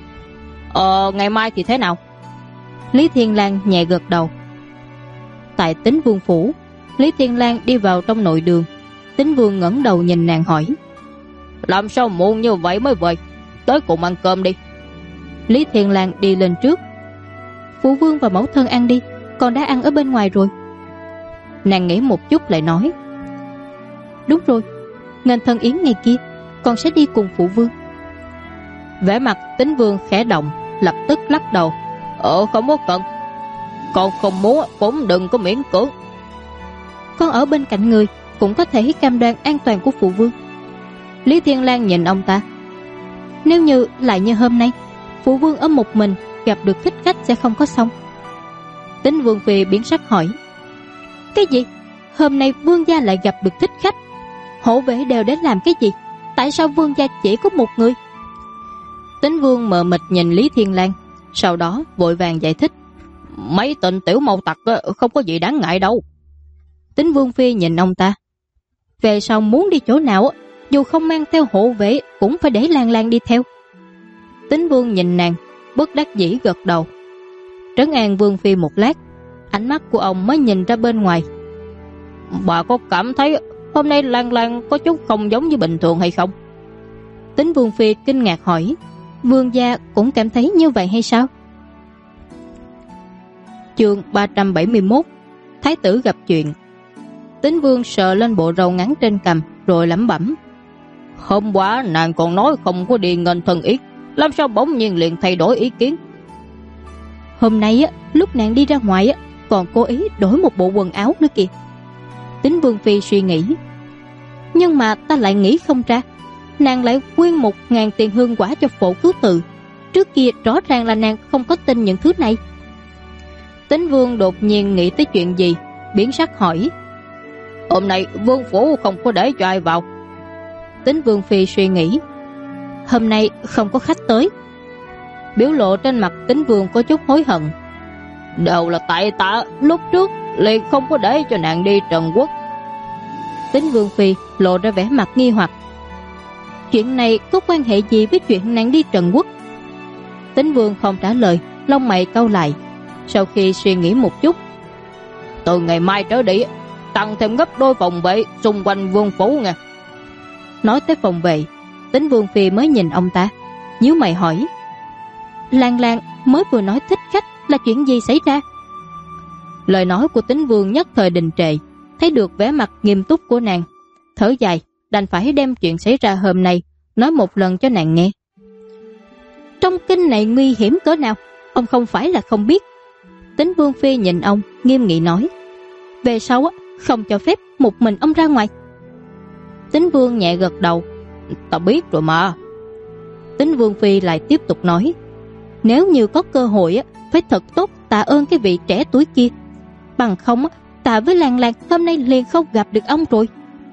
Ngày mai thì thế nào? Lý Thiên Lang nhẹ gật đầu. Tại Tính Vương phủ, Lý Thiên Lang đi vào trong nội đường. Tính Vương ngẩng đầu nhìn nàng hỏi: Làm sao muộn như vậy mới về? Tới cùng ăn cơm đi. Lý Thiên Lang đi lên trước: Phụ vương và mẫu thân ăn đi, con đã ăn ở bên ngoài rồi. Nàng nghĩ một chút lại nói: Đúng rồi, nghênh thân yến ngày kia con sẽ đi cùng phụ vương. Vẻ mặt Tính Vương khẽ động, lập tức lắc đầu: Không có cần. Con không muốn cũng đừng có miễn cưỡng. Con ở bên cạnh người cũng có thể cam đoan an toàn của phụ vương. Lý Thiên Lang nhìn ông ta: Nếu như lại như hôm nay, phụ vương ở một mình gặp được thích khách sẽ không có xong. Tính Vương phi biến sắc hỏi: Cái gì? Hôm nay vương gia lại gặp được thích khách? Hộ vệ đều đến làm cái gì? Tại sao vương gia chỉ có một người? Tính Vương mờ mịt nhìn Lý Thiên Lang, sau đó vội vàng giải thích: Mấy tên tiểu mâu tặc không có gì đáng ngại đâu. Tính Vương phi nhìn ông ta: Về sau muốn đi chỗ nào, dù không mang theo hộ vệ cũng phải để Lan Lan đi theo. Tính Vương nhìn nàng, bất đắc dĩ gật đầu. Trấn an Vương phi một lát, ánh mắt của ông mới nhìn ra bên ngoài. Bà có cảm thấy hôm nay Lan Lan có chút không giống như bình thường hay không? Tính Vương phi kinh ngạc hỏi: Vương gia cũng cảm thấy như vậy hay sao? Chương 371: Thái tử gặp chuyện. Tính Vương sờ lên bộ râu ngắn trên cằm rồi lẩm bẩm: Hôm qua nàng còn nói không có đi nghênh thân yến, làm sao bỗng nhiên liền thay đổi ý kiến? Hôm nay lúc nàng đi ra ngoài còn cố ý đổi một bộ quần áo nữa kìa. Tính Vương phi suy nghĩ: Nhưng mà ta lại nghĩ không ra, nàng lại quyên 1.000 tiền hương quả cho Phổ Cứu Tự. Trước kia rõ ràng là nàng không có tin những thứ này. Tính Vương đột nhiên nghĩ tới chuyện gì, biến sắc hỏi: Hôm nay vương phủ không có để cho ai vào? Tính Vương phi suy nghĩ: Hôm nay không có khách tới. Biểu lộ trên mặt Tính Vương có chút hối hận. Đều là tại ta lúc trước liền không có để cho nàng đi Trần Quốc. Tín Vương Phi lộ ra vẻ mặt nghi hoặc. Chuyện này có quan hệ gì với chuyện nàng đi Trần Quốc? Tín Vương không trả lời, lông mày cau lại. Sau khi suy nghĩ một chút, từ ngày mai trở đi tăng thêm gấp đôi phòng vệ xung quanh vương phủ nha. Nói tới phòng vệ, Tín Vương Phi mới nhìn ông ta, nhíu mày hỏi: Lan Lan mới vừa nói thích khách là chuyện gì xảy ra? Lời nói của Tín Vương nhất thời đình trệ, thấy được vẻ mặt nghiêm túc của nàng, thở dài, đành phải đem chuyện xảy ra hôm nay nói một lần cho nàng nghe. Trong kinh này nguy hiểm cỡ nào, ông không phải là không biết. Tín Vương Phi nhìn ông, nghiêm nghị nói: về sau không cho phép một mình ông ra ngoài. Tín Vương nhẹ gật đầu: ta biết rồi mà. Tín Vương Phi lại tiếp tục nói: nếu như có cơ hội phải thật tốt tạ ơn cái vị trẻ tuổi kia, bằng không ta với Lan Lan hôm nay liền không gặp được ông rồi.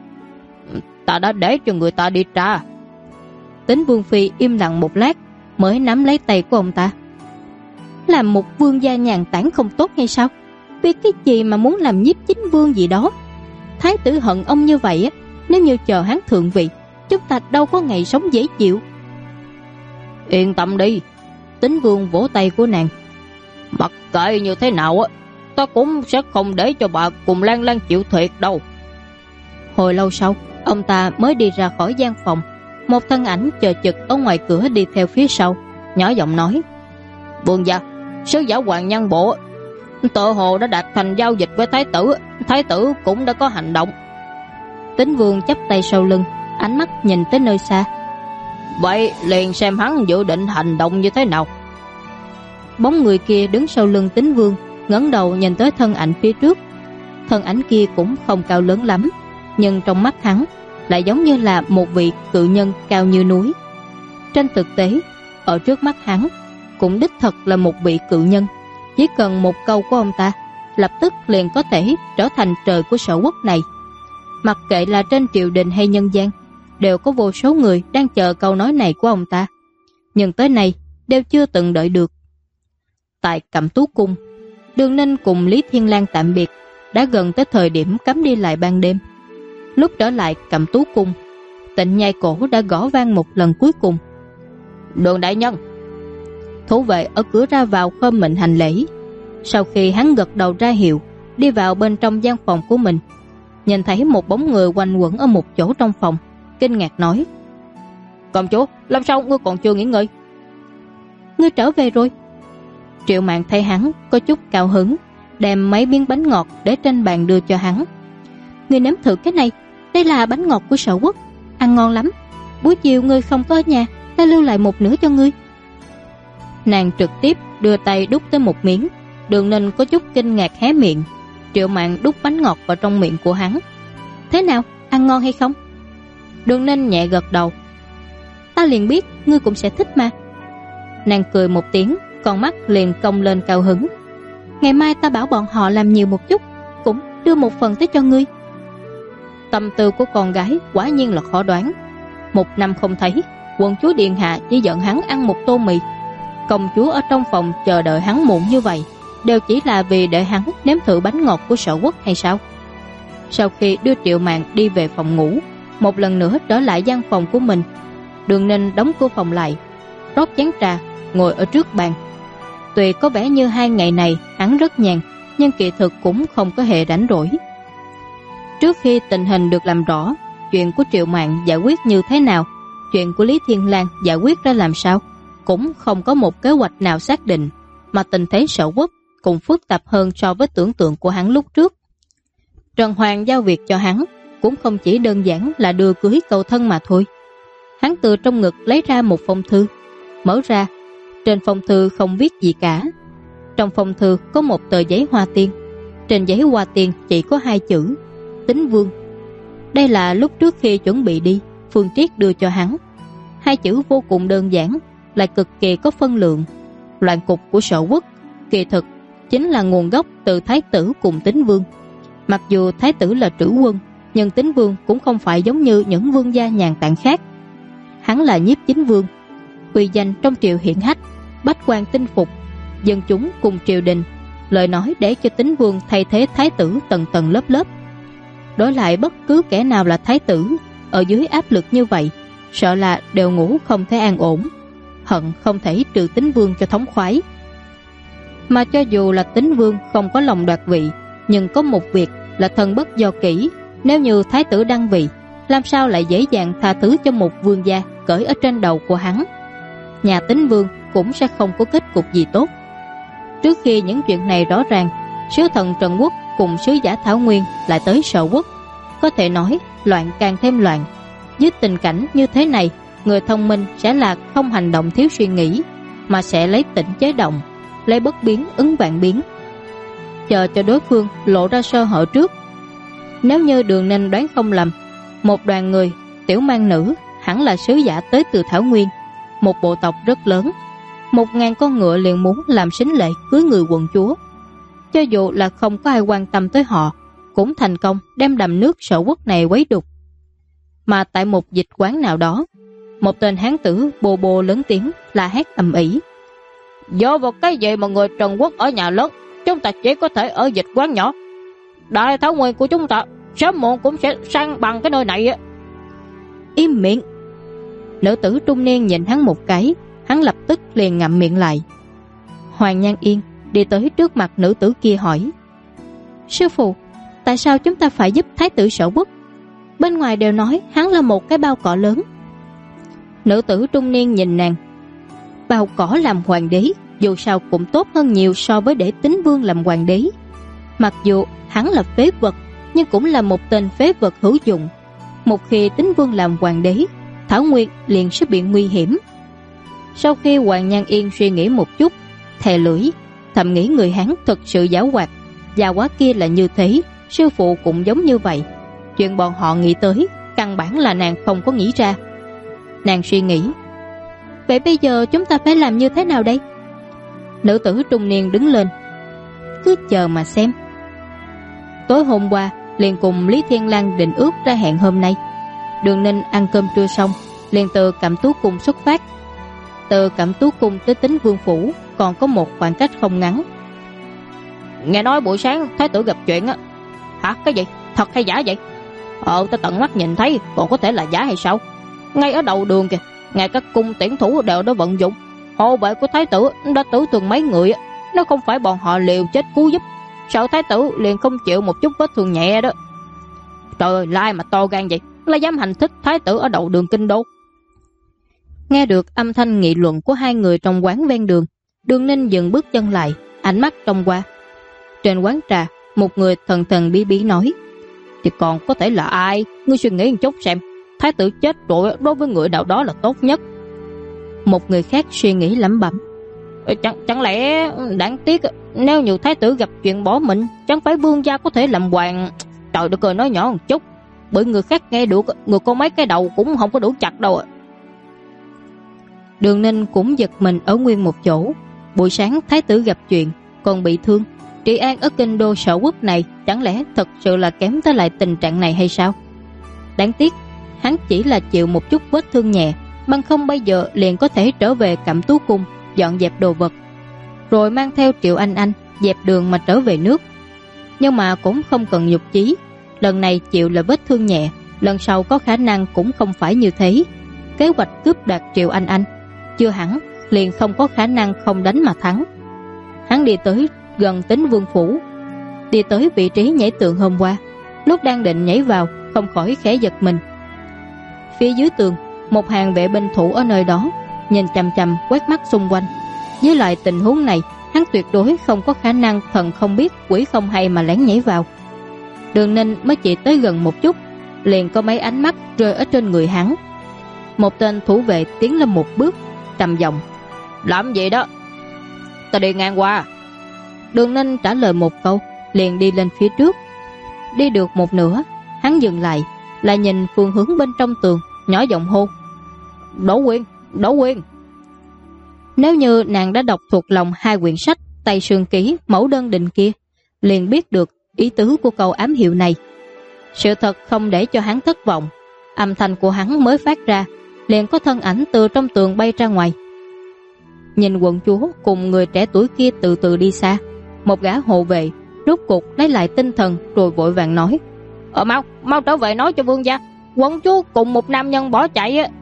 Ta đã để cho người ta đi tra. Tín Vương Phi im lặng một lát, mới nắm lấy tay của ông ta. Làm một vương gia nhàn tản không tốt hay sao? Vì cái gì mà muốn làm nhiếp chính vương gì đó? Thái tử hận ông như vậy, nếu như chờ hắn thượng vị, chúng ta đâu có ngày sống dễ chịu. Yên tâm đi. Tín Vương vỗ tay của nàng: mặc kệ như thế nào ta cũng sẽ không để cho bà cùng Lan Lan chịu thiệt đâu. Hồi lâu sau, ông ta mới đi ra khỏi gian phòng. Một thân ảnh chờ chực ở ngoài cửa đi theo phía sau, nhỏ giọng nói: vương gia, sứ giả Hoàng Nhân Bộ tự hồ đã đạt thành giao dịch với thái tử cũng đã có hành động. Tín Vương chắp tay sau lưng, ánh mắt nhìn tới nơi xa: vậy liền xem hắn dự định hành động như thế nào. Bóng người kia đứng sau lưng Tín Vương, ngẩng đầu nhìn tới thân ảnh phía trước. Thân ảnh kia cũng không cao lớn lắm, nhưng trong mắt hắn lại giống như là một vị cự nhân cao như núi. Trên thực tế, ở trước mắt hắn cũng đích thật là một vị cự nhân. Chỉ cần một câu của ông ta, lập tức liền có thể trở thành trời của sở quốc này. Mặc kệ là trên triều đình hay nhân gian, đều có vô số người đang chờ câu nói này của ông ta, nhưng tới nay đều chưa từng đợi được. Tại Cẩm Tú Cung, Đường Ninh cùng Lý Thiên Lang tạm biệt, đã gần tới thời điểm cấm đi lại ban đêm. Lúc trở lại Cẩm Tú Cung, Tịnh Nhai Cổ đã gõ vang một lần cuối cùng. Đường đại nhân. Thủ vệ ở cửa ra vào khom mình hành lễ. Sau khi hắn gật đầu ra hiệu, đi vào bên trong gian phòng của mình, nhìn thấy một bóng người quanh quẩn ở một chỗ trong phòng, kinh ngạc nói: công chúa, làm sao ngươi còn chưa nghỉ ngơi? Ngươi trở về rồi. Triệu Mạn thấy hắn có chút cao hứng, đem mấy miếng bánh ngọt để trên bàn đưa cho hắn. Ngươi nếm thử cái này, đây là bánh ngọt của sở quốc, ăn ngon lắm. Buổi chiều ngươi không có ở nhà, ta lưu lại một nửa cho ngươi. Nàng trực tiếp đưa tay đút tới một miếng. Đường Ninh có chút kinh ngạc hé miệng. Triệu Mạn đút bánh ngọt vào trong miệng của hắn. Thế nào, ăn ngon hay không? Đường Ninh nhẹ gật đầu. Ta liền biết ngươi cũng sẽ thích mà. Nàng cười một tiếng, con mắt liền cong lên cao hứng. Ngày mai ta bảo bọn họ làm nhiều một chút, cũng đưa một phần tới cho ngươi. Tâm tư của con gái quả nhiên là khó đoán. Một năm không thấy, quận chúa điện hạ chỉ giận hắn ăn một tô mì. Công chúa ở trong phòng chờ đợi hắn muộn như vậy, đều chỉ là vì để hắn nếm thử bánh ngọt của sở quốc hay sao? Sau khi đưa Triệu Mạn đi về phòng ngủ, một lần nữa trở lại gian phòng của mình, Đường Ninh đóng cửa phòng lại, rót chén trà, ngồi ở trước bàn. Tuy có vẻ như 2 ngày này hắn rất nhàn, nhưng kỳ thực cũng không có hề rảnh rỗi. Trước khi tình hình được làm rõ, chuyện của Triệu Mạn giải quyết như thế nào, chuyện của Lý Thiên Lang giải quyết ra làm sao, cũng không có một kế hoạch nào xác định, mà tình thế sở quốc cũng phức tạp hơn so với tưởng tượng của hắn lúc trước. Trần Hoàng giao việc cho hắn cũng không chỉ đơn giản là đưa cưới cầu thân mà thôi. Hắn từ trong ngực lấy ra một phong thư, mở ra, trên phong thư không viết gì cả. Trong phong thư có một tờ giấy hoa tiên, trên giấy hoa tiên chỉ có 2 chữ: Tín Vương. Đây là lúc trước khi chuẩn bị đi, Phương Triết đưa cho hắn. 2 chữ vô cùng đơn giản, lại cực kỳ có phân lượng. Loạn cục của sở quốc kỳ thực chính là nguồn gốc từ Thái tử cùng Tín Vương. Mặc dù Thái tử là trữ quân, nhưng Tín Vương cũng không phải giống như những vương gia nhàn tản khác. Hắn là nhiếp chính vương, uy danh trong triều hiển hách, bách quan tinh phục, dân chúng cùng triều đình lời nói để cho Tín Vương thay thế thái tử tầng tầng lớp lớp. Đối lại bất cứ kẻ nào là thái tử, ở dưới áp lực như vậy, sợ là đều ngủ không thể an ổn, hận không thể trừ Tín Vương cho thống khoái. Mà cho dù là Tín Vương không có lòng đoạt vị, nhưng có một việc là thân bất do kỷ, nếu như thái tử đăng vị, làm sao lại dễ dàng tha thứ cho một vương gia cởi ở trên đầu của hắn. Nhà Tín Vương cũng sẽ không có kết cục gì tốt. Trước khi những chuyện này rõ ràng, sứ thần Trần Quốc cùng sứ giả Thảo Nguyên lại tới Sở Quốc. Có thể nói loạn càng thêm loạn. Dưới tình cảnh như thế này, người thông minh sẽ là không hành động thiếu suy nghĩ, mà sẽ lấy tĩnh chế động, lấy bất biến ứng vạn biến, chờ cho đối phương lộ ra sơ hở trước. Nếu như Đường Ninh đoán không lầm, một đoàn người tiểu mang nữ hẳn là sứ giả tới từ Thảo Nguyên, một bộ tộc rất lớn. 1000 con ngựa liền muốn làm sính lễ cưới người quận chúa. Cho dù là không có ai quan tâm tới họ, cũng thành công đem đầm nước Sở Quốc này quấy đục. Mà tại một dịch quán nào đó, một tên hán tử bồ bồ lớn tiếng la hét ầm ĩ: "Do vào cái gì mà người Trần Quốc ở nhà lớn, chúng ta chỉ có thể ở dịch quán nhỏ. Đại Thảo Nguyên của chúng ta sớm muộn cũng sẽ sang bằng cái nơi này." Im miệng! Nữ tử trung niên nhìn hắn một cái, hắn lập tức liền ngậm miệng lại. Hoàng Nhan Yên đi tới trước mặt nữ tử kia hỏi: "Sư phụ, tại sao chúng ta phải giúp thái tử Sở Quốc? Bên ngoài đều nói hắn là một cái bao cỏ lớn." Nữ tử trung niên nhìn nàng: "Bao cỏ làm hoàng đế dù sao cũng tốt hơn nhiều so với để Tín Vương làm hoàng đế. Mặc dù hắn là phế vật, nhưng cũng là một tên phế vật hữu dụng. Một khi Tín Vương làm hoàng đế, Thảo Nguyên liền sẽ bị nguy hiểm." Sau khi Hoàng Nhan Yên suy nghĩ một chút, thè lưỡi, thầm nghĩ người Hán thật sự giảo hoạt. Già quá kia là như thế, sư phụ cũng giống như vậy. Chuyện bọn họ nghĩ tới, căn bản là nàng không có nghĩ ra. Nàng suy nghĩ: "Vậy bây giờ chúng ta phải làm như thế nào đây?" Nữ tử trung niên đứng lên: "Cứ chờ mà xem." Tối hôm qua liền cùng Lý Thiên Lang định ước ra hẹn hôm nay. Đường Ninh ăn cơm trưa xong, liền từ Cẩm Tú Cung xuất phát. Từ Cẩm Tú Cung tới Tín Vương phủ còn có một khoảng cách không ngắn. "Nghe nói buổi sáng thái tử gặp chuyện á." "Hả? Cái gì? Thật hay giả vậy?" Ta tận mắt nhìn thấy, còn có thể là giả hay sao? Ngay ở đầu đường kìa, ngay các cung tiễn thủ đều đã vận dụng. Hộ vệ của thái tử đã tử thương mấy người. Nếu không phải bọn họ liều chết cứu giúp, sợ thái tử liền không chịu một chút vết thương nhẹ đó." "Trời ơi, lai mà to gan vậy, là dám hành thích thái tử ở đầu đường kinh đô." Nghe được âm thanh nghị luận của hai người trong quán ven đường, Đường Ninh dừng bước chân lại, ánh mắt trông qua. Trên quán trà, một người thần thần bí bí nói: "Thì còn có thể là ai? Ngươi suy nghĩ một chút xem, thái tử chết rồi đối với người nào đó là tốt nhất." Một người khác suy nghĩ lẩm bẩm: Chẳng lẽ đáng tiếc nếu như thái tử gặp chuyện bỏ mình, chẳng phải vương gia có thể làm hoàng." Trời đất ơi, nói nhỏ một chút, bởi người khác nghe được, người có mấy cái đầu cũng không có đủ chặt đâu. Đường Ninh cũng giật mình ở nguyên một chỗ. Buổi sáng thái tử gặp chuyện, còn bị thương, trị an ở kinh đô Sở Quốc này chẳng lẽ thật sự là kém tới lại tình trạng này hay sao? Đáng tiếc hắn chỉ là chịu một chút vết thương nhẹ, bằng không bây giờ liền có thể trở về Cẩm Tú Cung dọn dẹp đồ vật, rồi mang theo Triệu Anh dẹp đường mà trở về nước. Nhưng mà cũng không cần nhục chí, lần này chịu là vết thương nhẹ, lần sau có khả năng cũng không phải như thế. Kế hoạch cướp đoạt Triệu Anh chưa hẳn liền không có khả năng không đánh mà thắng. Hắn đi tới gần Tín Vương phủ, đi tới vị trí nhảy tường hôm qua, lúc đang định nhảy vào không khỏi khẽ giật mình. Phía dưới tường, một hàng vệ binh thủ ở nơi đó nhìn chằm chằm quét mắt xung quanh. Với loại tình huống này, hắn tuyệt đối không có khả năng thần không biết quỷ không hay mà lén nhảy vào. Đường Ninh mới chỉ tới gần một chút, liền có mấy ánh mắt rơi ở trên người hắn. Một tên thủ vệ tiến lên một bước, trầm giọng: "Làm gì đó?" "Ta đi ngang qua." Đường Ninh trả lời một câu, liền đi lên phía trước. Đi được một nửa, hắn dừng lại, lại nhìn phương hướng bên trong tường, nhỏ giọng hô: "Đỗ Quyên, Đỗ Quyên." Nếu như nàng đã đọc thuộc lòng hai quyển sách Tây Sương Ký, Mẫu Đơn Định kia, liền biết được ý tứ của câu ám hiệu này. Sự thật không để cho hắn thất vọng, âm thanh của hắn mới phát ra, liền có thân ảnh từ trong tường bay ra ngoài. Nhìn quận chúa cùng người trẻ tuổi kia từ từ đi xa, Một gã hộ vệ rốt cuộc lấy lại tinh thần rồi vội vàng nói: Mau trở về nói cho vương gia, quận chúa cùng một nam nhân bỏ chạy á.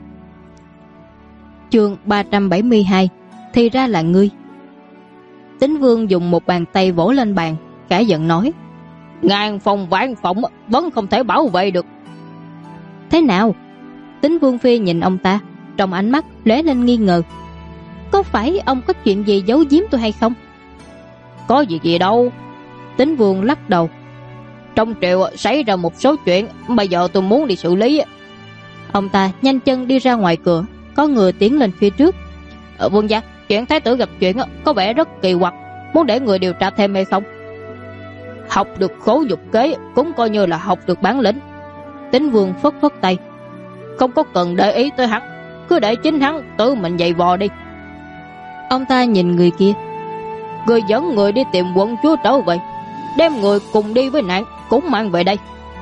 Chương 372. Thì ra là ngươi. Tín Vương dùng một bàn tay vỗ lên bàn, cả giận nói: Ngàn phòng vạn phòng vẫn không thể bảo vệ được. Thế nào? Tín Vương phi nhìn ông ta, trong ánh mắt lóe lên nghi ngờ. Có phải ông có chuyện gì giấu giếm tôi hay không? Có gì đâu. Tín Vương lắc đầu. Trong triều xảy ra một số chuyện, bây giờ tôi muốn đi xử lý. Ông ta nhanh chân đi ra ngoài cửa, có người tiến lên phía trước. Vương gia, chuyện thái tử gặp chuyện có vẻ rất kỳ quặc, muốn để người điều tra thêm hay không? Học được khố dục kế cũng coi như là học được bản lĩnh. Tín Vương phất phất tay. Không có cần để ý tới hắn, cứ để chính hắn tự mình giày vò đi. Ông ta nhìn người kia. Người dẫn người đi tìm quận chúa trở về, đem người cùng đi với nạn cũng mang về đây.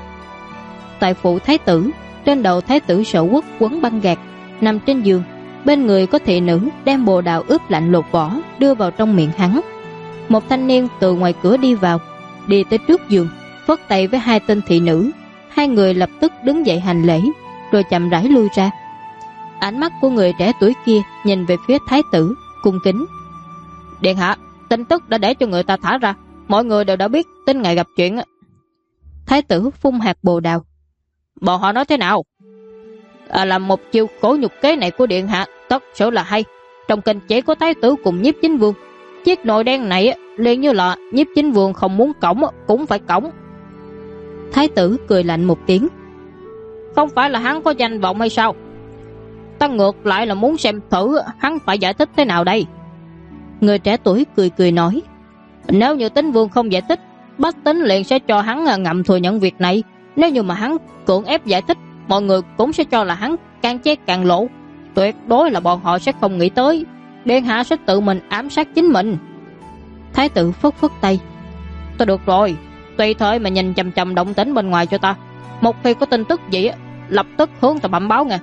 Tại phủ thái tử, trên đầu thái tử Sở Quốc quấn băng gạc, nằm trên giường, bên người có thị nữ đem bồ đào ướp lạnh lột vỏ đưa vào trong miệng hắn. Một thanh niên từ ngoài cửa đi vào, đi tới trước giường, phất tay với hai tên thị nữ. Hai người lập tức đứng dậy hành lễ, rồi chậm rãi lui ra. Ánh mắt của người trẻ tuổi kia nhìn về phía thái tử, cung kính. Điện hạ, tin tức đã để cho người ta thả ra, mọi người đều đã biết tin ngày gặp chuyện. Thái tử phun hạt bồ đào. Bọn họ nói thế nào? Là một chiêu cổ nhục kế này của điện hạ tất sự là hay. Trong kinh chỉ có thái tử cùng Nhiếp Chính Vương. Chiếc nồi đen này liền như là Nhiếp Chính Vương không muốn cõng cũng phải cõng. Thái tử cười lạnh một tiếng. Không phải là hắn có danh vọng hay sao? Ta ngược lại là muốn xem thử hắn phải giải thích thế nào đây. Người trẻ tuổi cười cười nói: Nếu như Tín Vương không giải thích, bách tính liền sẽ cho hắn ngầm thừa nhận việc này. Nếu như mà hắn cưỡng ép giải thích, mọi người cũng sẽ cho là hắn càng che càng lộ. Tuyệt đối là bọn họ sẽ không nghĩ tới điện hạ sẽ tự mình ám sát chính mình. Thái tử phất phất tay. Tôi được rồi, tùy thời mà nhìn chằm chằm động tĩnh bên ngoài cho ta. Một khi có tin tức gì lập tức hướng ta bẩm báo nghe.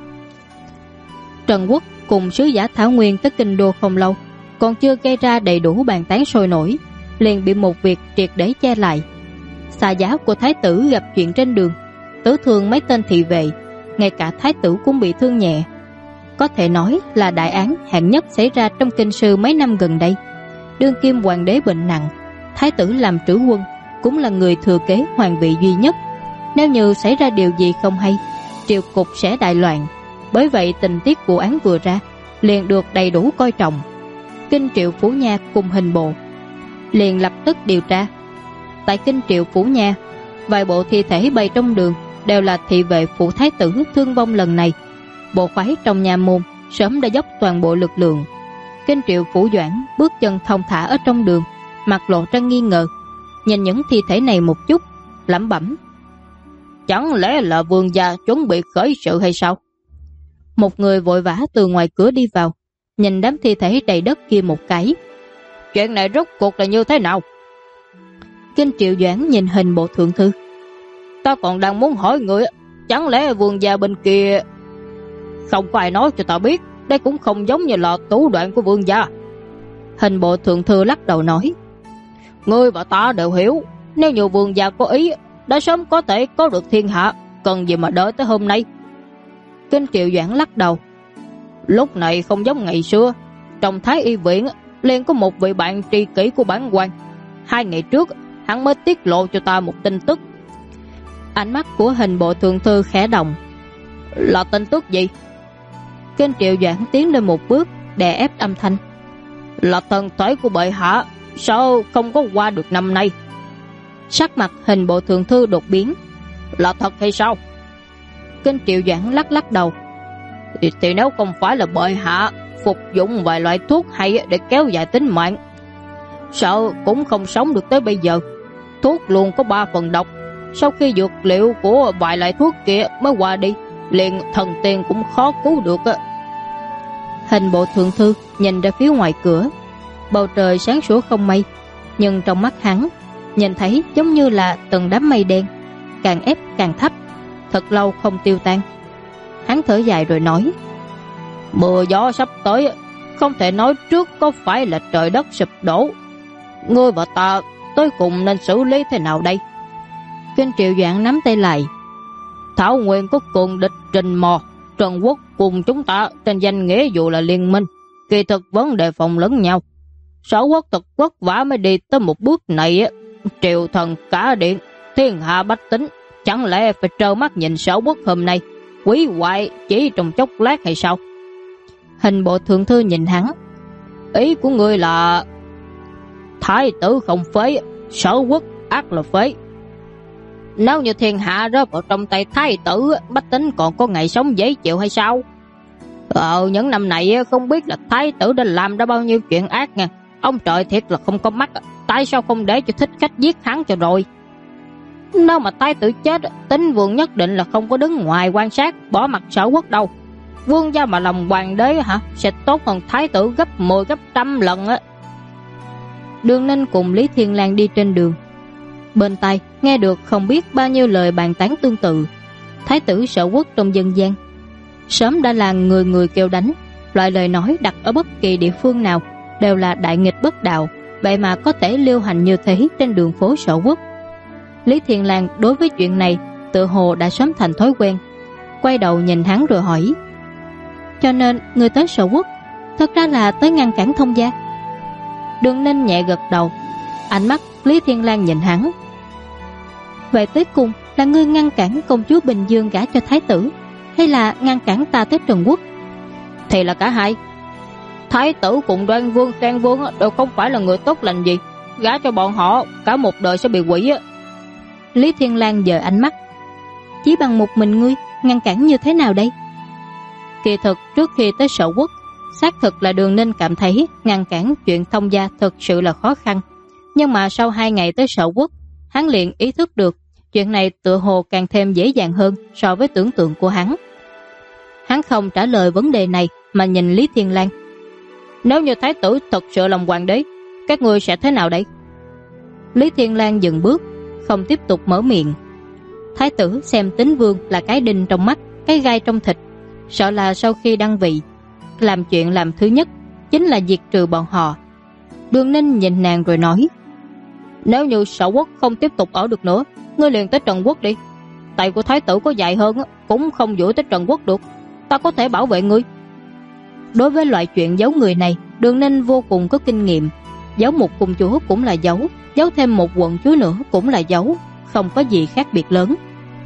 Trần Quốc cùng sứ giả Thảo Nguyên tới kinh đô không lâu, còn chưa gây ra đầy đủ bàn tán sôi nổi, liền bị một việc triệt để che lại. Xà giá của thái tử gặp chuyện trên đường, tử thương mấy tên thị vệ, ngay cả thái tử cũng bị thương nhẹ. Có thể nói là đại án hạng nhất xảy ra trong kinh sư mấy năm gần đây. Đương kim hoàng đế bệnh nặng, thái tử làm trữ quân, cũng là người thừa kế hoàng vị duy nhất. Nếu như xảy ra điều gì không hay, triều cục sẽ đại loạn. Bởi vậy tình tiết vụ án vừa ra liền được đầy đủ coi trọng. Kinh Triệu Phủ Nha cùng hình bộ liền lập tức điều tra. Tại Kinh Triệu Phủ Nha, vài bộ thi thể bày trong đường đều là thị vệ phủ thái tử thương vong lần này. Bộ khoái trong nha môn sớm đã dốc toàn bộ lực lượng. Kinh Triệu Phủ Doãn bước chân thong thả ở trong đường, mặt lộ ra nghi ngờ, nhìn những thi thể này một chút, lẩm bẩm: Chẳng lẽ là vương gia chuẩn bị khởi sự hay sao? Một người vội vã từ ngoài cửa đi vào, nhìn đám thi thể đầy đất kia một cái. Chuyện này rốt cuộc là như thế nào? Kinh Triệu Doãn nhìn hình bộ thượng thư. Ta còn đang muốn hỏi người, chẳng lẽ vương gia bên kia không có ai nói cho ta biết? Đây cũng không giống như là thủ đoạn của vương gia. Hình bộ thượng thư lắc đầu nói: Ngươi và ta đều hiểu, nếu như vương gia có ý, đã sớm có thể có được thiên hạ, cần gì mà đợi tới hôm nay. Kinh Triệu Doãn lắc đầu. Lúc này không giống ngày xưa, trong Thái Y viện liền có một vị bạn tri kỷ của bản quan. 2 ngày trước hắn mới tiết lộ cho ta một tin tức. Ánh mắt của hình bộ thượng thư khẽ động. Là tin tức gì? Kinh Triệu Doãn tiến lên một bước, đè ép âm thanh. Là thần thể của bệ hạ sao không có qua được năm nay. Sắc mặt hình bộ thượng thư đột biến. Là thật hay sao? Kinh Triệu Doãn lắc đầu. Thì nếu không phải là bệ hạ phục dụng vài loại thuốc hay để kéo dài tính mạng, sợ cũng không sống được tới bây giờ. Thuốc luôn có 3 phần độc, sau khi dược liệu của vài loại thuốc kia mới qua đi, liền thần tiên cũng khó cứu được. Hình bộ thượng thư nhìn ra phía ngoài cửa. Bầu trời sáng sủa không mây, nhưng trong mắt hắn nhìn thấy giống như là từng đám mây đen, càng ép càng thấp, thật lâu không tiêu tan. Hắn thở dài rồi nói: Mưa gió sắp tới, không thể nói trước có phải là trời đất sụp đổ. Ngươi và ta tới cùng nên xử lý thế nào đây? Kinh Triệu Doãn nắm tay lại. Thảo Nguyên có cường địch Trình Mò, Trần Quốc cùng chúng ta trên danh nghĩa dù là liên minh, kỳ thực vẫn đề phòng lẫn nhau. Sở Quốc thật vất vả mới đi tới một bước này. Triều thần cả điện, thiên hạ bách tính, chẳng lẽ phải trơ mắt nhìn Sở Quốc hôm nay hủy hoại chỉ trong chốc lát hay sao? Hình bộ thượng thư nhìn hắn. Ý của ngươi là thái tử không phế, Sở Quốc ác là phế. Nếu như thiên hạ rớt vào trong tay thái tử, bách tính còn có ngày sống dễ chịu hay sao? Những năm này không biết là thái tử đã làm ra bao nhiêu chuyện ác nha. Ông trời thiệt là không có mắt, tại sao không để cho thích khách giết hắn cho rồi? Nếu mà thái tử chết, Tín Vương nhất định là không có đứng ngoài quan sát, bỏ mặt Sở Quốc đâu. Vương gia mà làm hoàng đế sẽ tốt hơn thái tử gấp 10 gấp 100 lần á. Đường Ninh cùng Lý Thiên Lang đi trên đường, bên tai nghe được không biết bao nhiêu lời bàn tán tương tự. Thái tử Sở Quốc trong dân gian sớm đã là người người kêu đánh, loại lời nói đặt ở bất kỳ địa phương nào đều là đại nghịch bất đạo, vậy mà có thể lưu hành như thế trên đường phố Sở Quốc. Lý Thiên Lang đối với chuyện này tự hồ đã sớm thành thói quen, quay đầu nhìn hắn rồi hỏi: cho nên người tới Sở Quốc thật ra là tới ngăn cản thông gia? Đường Ninh nhẹ gật đầu. Ánh mắt Lý Thiên Lang nhìn hắn: vậy tới cùng là ngươi ngăn cản công chúa Bình Dương gả cho thái tử, hay là ngăn cản ta tới Trần Quốc? Thì là cả hai. Thái tử cùng Đoan Vương, Khang Vương đều không phải là người tốt lành gì, gả cho bọn họ cả một đời sẽ bị hủy. Lý Thiên Lang dời ánh mắt: chỉ bằng một mình ngươi ngăn cản như thế nào đây? Kỳ thực trước khi tới Sở Quốc, xác thực là Đường Ninh cảm thấy ngăn cản chuyện thông gia thực sự là khó khăn. Nhưng mà sau 2 ngày tới Sở Quốc, hắn liền ý thức được chuyện này tựa hồ càng thêm dễ dàng hơn so với tưởng tượng của hắn. Hắn không trả lời vấn đề này mà nhìn Lý Thiên Lang: nếu như thái tử thật sự làm hoàng đế, các ngươi sẽ thế nào đây? Lý Thiên Lang dừng bước, không tiếp tục mở miệng. Thái tử xem Tín Vương là cái đinh trong mắt, cái gai trong thịt, sợ là sau khi đăng vị, làm chuyện làm thứ nhất chính là diệt trừ bọn họ. Đường Ninh nhìn nàng rồi nói: nếu như Sở Quốc không tiếp tục ở được nữa, ngươi liền tới Trần Quốc đi. Tay của thái tử có dài hơn cũng không duỗi tới Trần Quốc được, ta có thể bảo vệ ngươi. Đối với loại chuyện giấu người này, Đường Ninh vô cùng có kinh nghiệm. Giấu một công chúa cũng là giấu, giấu thêm một quận chúa nữa cũng là giấu, không có gì khác biệt lớn.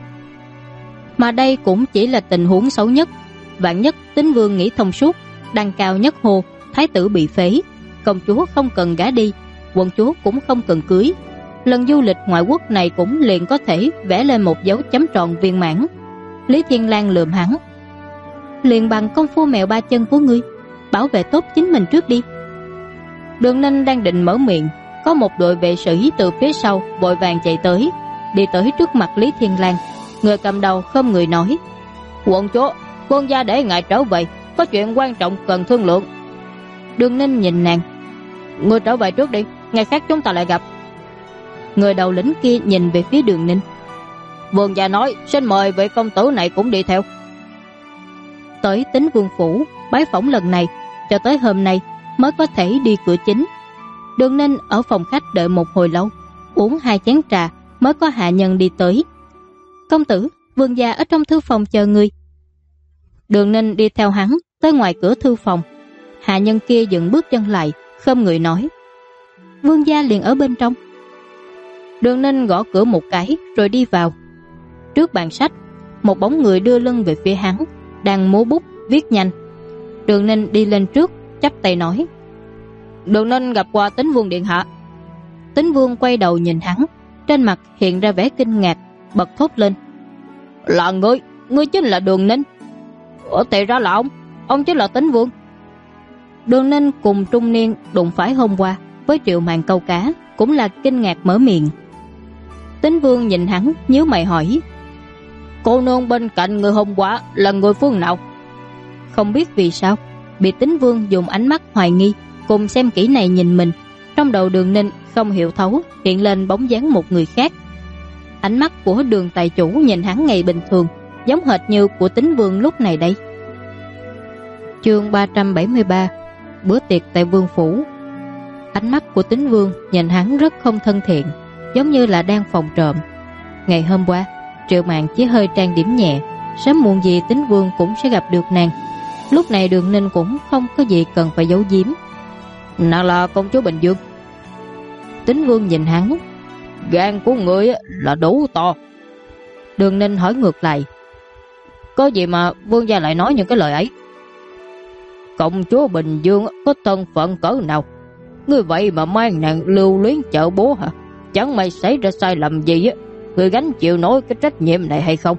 Mà đây cũng chỉ là tình huống xấu nhất. Vạn nhất Tín Vương nghĩ thông suốt, đăng cao nhất hồ, thái tử bị phế, công chúa không cần gả đi, quận chúa cũng không cần cưới, lần du lịch ngoại quốc này cũng liền có thể vẽ lên một dấu chấm tròn viên mãn. Lý Thiên Lang lườm hắn: liền bằng công phu mèo ba chân của ngươi, bảo vệ tốt chính mình trước đi. Đường Ninh đang định mở miệng, có một đội vệ sĩ từ phía sau vội vàng chạy tới, đi tới trước mặt Lý Thiên Lang. Người cầm đầu không người nói: quận chúa, quân gia để ngài trở về, có chuyện quan trọng cần thương lượng. Đường Ninh nhìn nàng: ngươi trở về trước đi, ngày khác chúng ta lại gặp. Người đầu lĩnh kia nhìn về phía Đường Ninh: vương gia nói xin mời vị công tử này cũng đi theo. Tới Tín Vương phủ bái phỏng lần này, cho tới hôm nay mới có thể đi cửa chính. Đường Ninh ở phòng khách đợi một hồi lâu, uống 2 chén trà mới có hạ nhân đi tới: công tử, vương gia ở trong thư phòng chờ người. Đường Ninh đi theo hắn tới ngoài cửa thư phòng. Hạ nhân kia dừng bước chân lại, không người nói: vương gia liền ở bên trong. Đường Ninh gõ cửa một cái rồi đi vào. Trước bàn sách, một bóng người đưa lưng về phía hắn, đang múa bút viết nhanh. Đường Ninh đi lên trước, chắp tay nói: Đường Ninh gặp qua Tín Vương điện hạ. Tín Vương quay đầu nhìn hắn, trên mặt hiện ra vẻ kinh ngạc, bật thốt lên: là ngươi chính là Đường Ninh? Thì ra là ông chính là Tín Vương. Đường Ninh cùng trung niên đụng phải hôm qua với Triệu Mạn câu cá cũng là kinh ngạc mở miệng. Tín Vương nhìn hắn nhíu mày hỏi: cô nương bên cạnh người hôm qua là người phương nào? Không biết vì sao bị Tín Vương dùng ánh mắt hoài nghi cùng xem kỹ này nhìn mình, trong đầu Đường Ninh không hiểu thấu hiện lên bóng dáng một người khác. Ánh mắt của Đường tài chủ nhìn hắn ngày bình thường, giống hệt như của Tín Vương lúc này đây. Chương 373: bữa tiệc tại vương phủ. Ánh mắt của Tín Vương nhìn hắn rất không thân thiện, giống như là đang phòng trộm. Ngày hôm qua Triệu Mạn chỉ hơi trang điểm nhẹ, sớm muộn gì Tín Vương cũng sẽ gặp được nàng. Lúc này Đường Ninh cũng không có gì cần phải giấu giếm. Nàng là công chúa Bình Dương. Tín Vương nhìn hắn. Gan của ngươi là đủ to. Đường Ninh hỏi ngược lại. Có gì mà vương gia lại nói những cái lời ấy? Công chúa Bình Dương có thân phận cỡ nào, ngươi vậy mà mang nàng lưu luyến chợ bố hả? Chẳng may xảy ra sai lầm gì á, ngươi gánh chịu nổi cái trách nhiệm này hay không?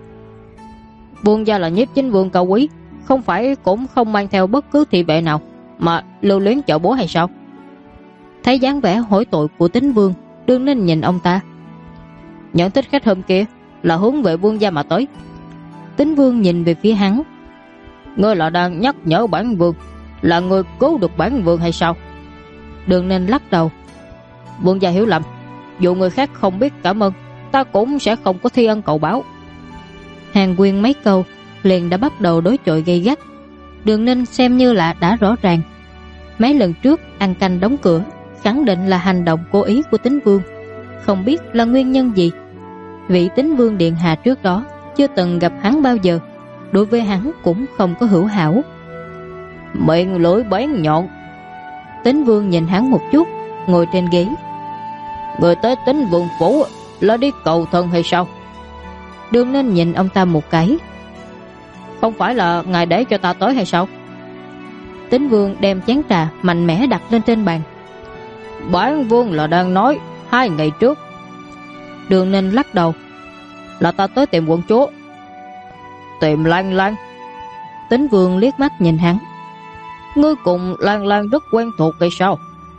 Vương gia là Nhiếp Chính Vương cao quý, không phải cũng không mang theo bất cứ thị vệ nào mà lưu luyến chợ bố hay sao? Thấy dáng vẻ hối tội của Tín Vương, Đường Ninh nhìn ông ta. Nhận thích khách hôm kia là hướng về vương gia mà tới. Tín Vương nhìn về phía hắn. Ngươi là đang nhắc nhở bản vương, là ngươi cứu được bản vương hay sao? Đường Ninh lắc đầu. Vương gia hiểu lầm, dù người khác không biết cảm ơn, ta cũng sẽ không có thi ân cầu báo. Hàng Quyên mấy câu liền đã bắt đầu đối chọi gay gắt. Đường Ninh xem như là đã rõ ràng. Mấy lần trước ăn canh đóng cửa, khẳng định là hành động cố ý của Tín Vương. Không biết là nguyên nhân gì. Vị Tín Vương điện hạ trước đó chưa từng gặp hắn bao giờ, đối với hắn cũng không có hữu hảo. Miệng lưỡi bén nhọn. Tín Vương nhìn hắn một chút, ngồi trên ghế. Người tới Tín Vương phủ là đi cầu thân hay sao? Đường Ninh nhìn ông ta một cái. Không phải là ngài để cho ta tới hay sao? Tín Vương đem chén trà mạnh mẽ đặt lên trên bàn. Bản vương là đang nói 2 ngày trước. Đường Ninh lắc đầu. Là ta tới tìm quận chúa. Tìm Lan Lan? Tín Vương liếc mắt nhìn hắn. Ngươi cùng Lan Lan rất quen thuộc hay sao?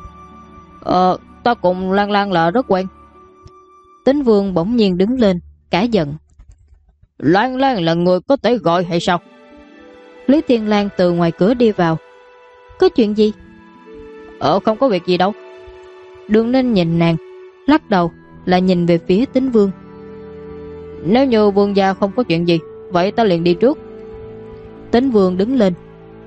Ta cùng Lan Lan là rất quen. Tín Vương bỗng nhiên đứng lên, cả giận. Lan Lan là người có thể gọi hay sao? Lý Thiên Lan từ ngoài cửa đi vào. Có chuyện gì? Không có việc gì đâu. Đường Ninh nhìn nàng, lắc đầu, lại nhìn về phía Tín Vương. Nếu như vương gia không có chuyện gì, vậy ta liền đi trước. Tín Vương đứng lên.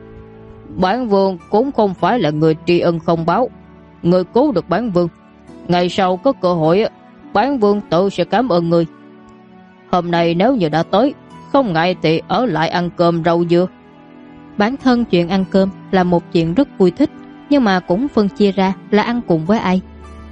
Bản vương cũng không phải là người tri ân không báo. Người cứu được bản vương, ngày sau có cơ hội, bản vương tự sẽ cảm ơn người. Hôm nay nếu như đã tới, không ngại thì ở lại ăn cơm rau dưa. Bản thân chuyện ăn cơm là một chuyện rất vui thích, nhưng mà cũng phân chia ra là ăn cùng với ai.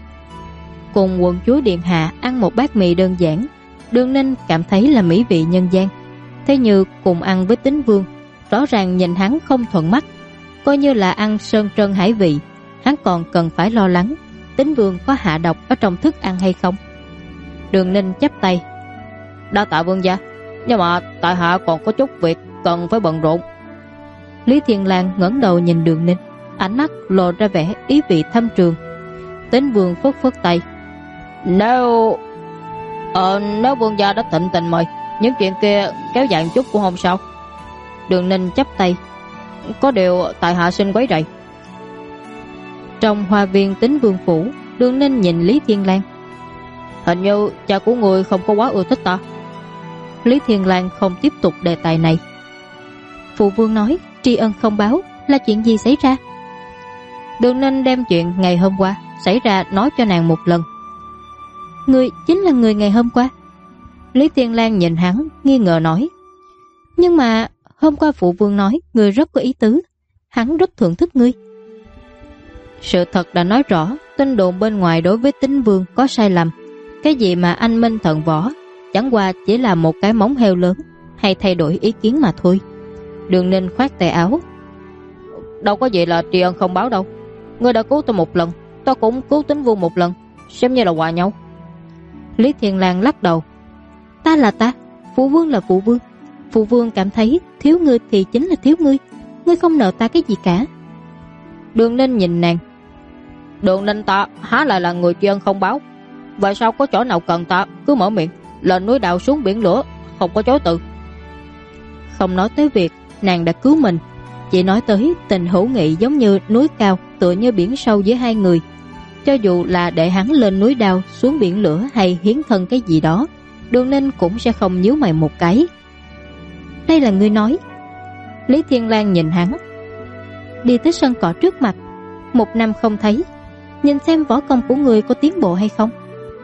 Cùng quận chúa điện hạ ăn một bát mì đơn giản, Đường Ninh cảm thấy là mỹ vị nhân gian. Thế như cùng ăn với Tín Vương, rõ ràng nhìn hắn không thuận mắt, coi như là ăn sơn trân hải vị. Hắn còn cần phải lo lắng Tín Vương có hạ độc ở trong thức ăn hay không. Đường Ninh chắp tay. Đa tạ vương gia, nhưng mà tại hạ còn có chút việc cần phải bận rộn. Lý Thiên Lan ngẩng đầu nhìn Đường Ninh, ánh mắt lộ ra vẻ ý vị thâm trường. Tín Vương phất phất tay. Nếu vương gia đã thịnh tình mời, những chuyện kia kéo dài chút cũng không sao. Đường Ninh chắp tay. Có điều tại hạ xin quấy rầy. Trong hoa viên Tín Vương phủ, Đường Ninh nhìn Lý Thiên Lan. Hình như cha của người không có quá ưa thích ta. Lý Thiên Lan không tiếp tục đề tài này. Phụ vương nói tri ân không báo, là chuyện gì xảy ra? Đường Ninh đem chuyện ngày hôm qua xảy ra nói cho nàng một lần. Ngươi chính là người ngày hôm qua? Lý Thiên Lan nhìn hắn nghi ngờ nói. Nhưng mà hôm qua phụ vương nói ngươi rất có ý tứ, hắn rất thưởng thức ngươi. Sự thật đã nói rõ, tin đồn bên ngoài đối với Tín Vương có sai lầm. Cái gì mà anh minh thần võ, chẳng qua chỉ là một cái móng heo lớn, hay thay đổi ý kiến mà thôi. Đường Ninh khoát tay áo. Đâu có gì là tri ân không báo đâu. Ngươi đã cứu tôi một lần, tôi cũng cứu Tín Vương một lần, xem như là hòa nhau. Lý Thiên Lan lắc đầu. Ta là ta, phụ vương là phụ vương. Phụ vương cảm thấy thiếu ngươi thì chính là thiếu ngươi. Ngươi không nợ ta cái gì cả. Đường Ninh nhìn nàng. Đường Ninh ta há lại là người tri ân không báo. Vậy sao có chỗ nào cần ta cứ mở miệng, lên núi đào xuống biển lửa, không có chối từ. Không nói tới việc nàng đã cứu mình, chỉ nói tới tình hữu nghị giống như núi cao tựa như biển sâu giữa hai người. Cho dù là để hắn lên núi đao xuống biển lửa hay hiến thân cái gì đó, Đường Ninh cũng sẽ không nhíu mày một cái. Đây là ngươi nói. Lý Thiên Lan nhìn hắn. Đi tới sân cỏ trước mặt, 1 năm không thấy, nhìn xem võ công của người có tiến bộ hay không.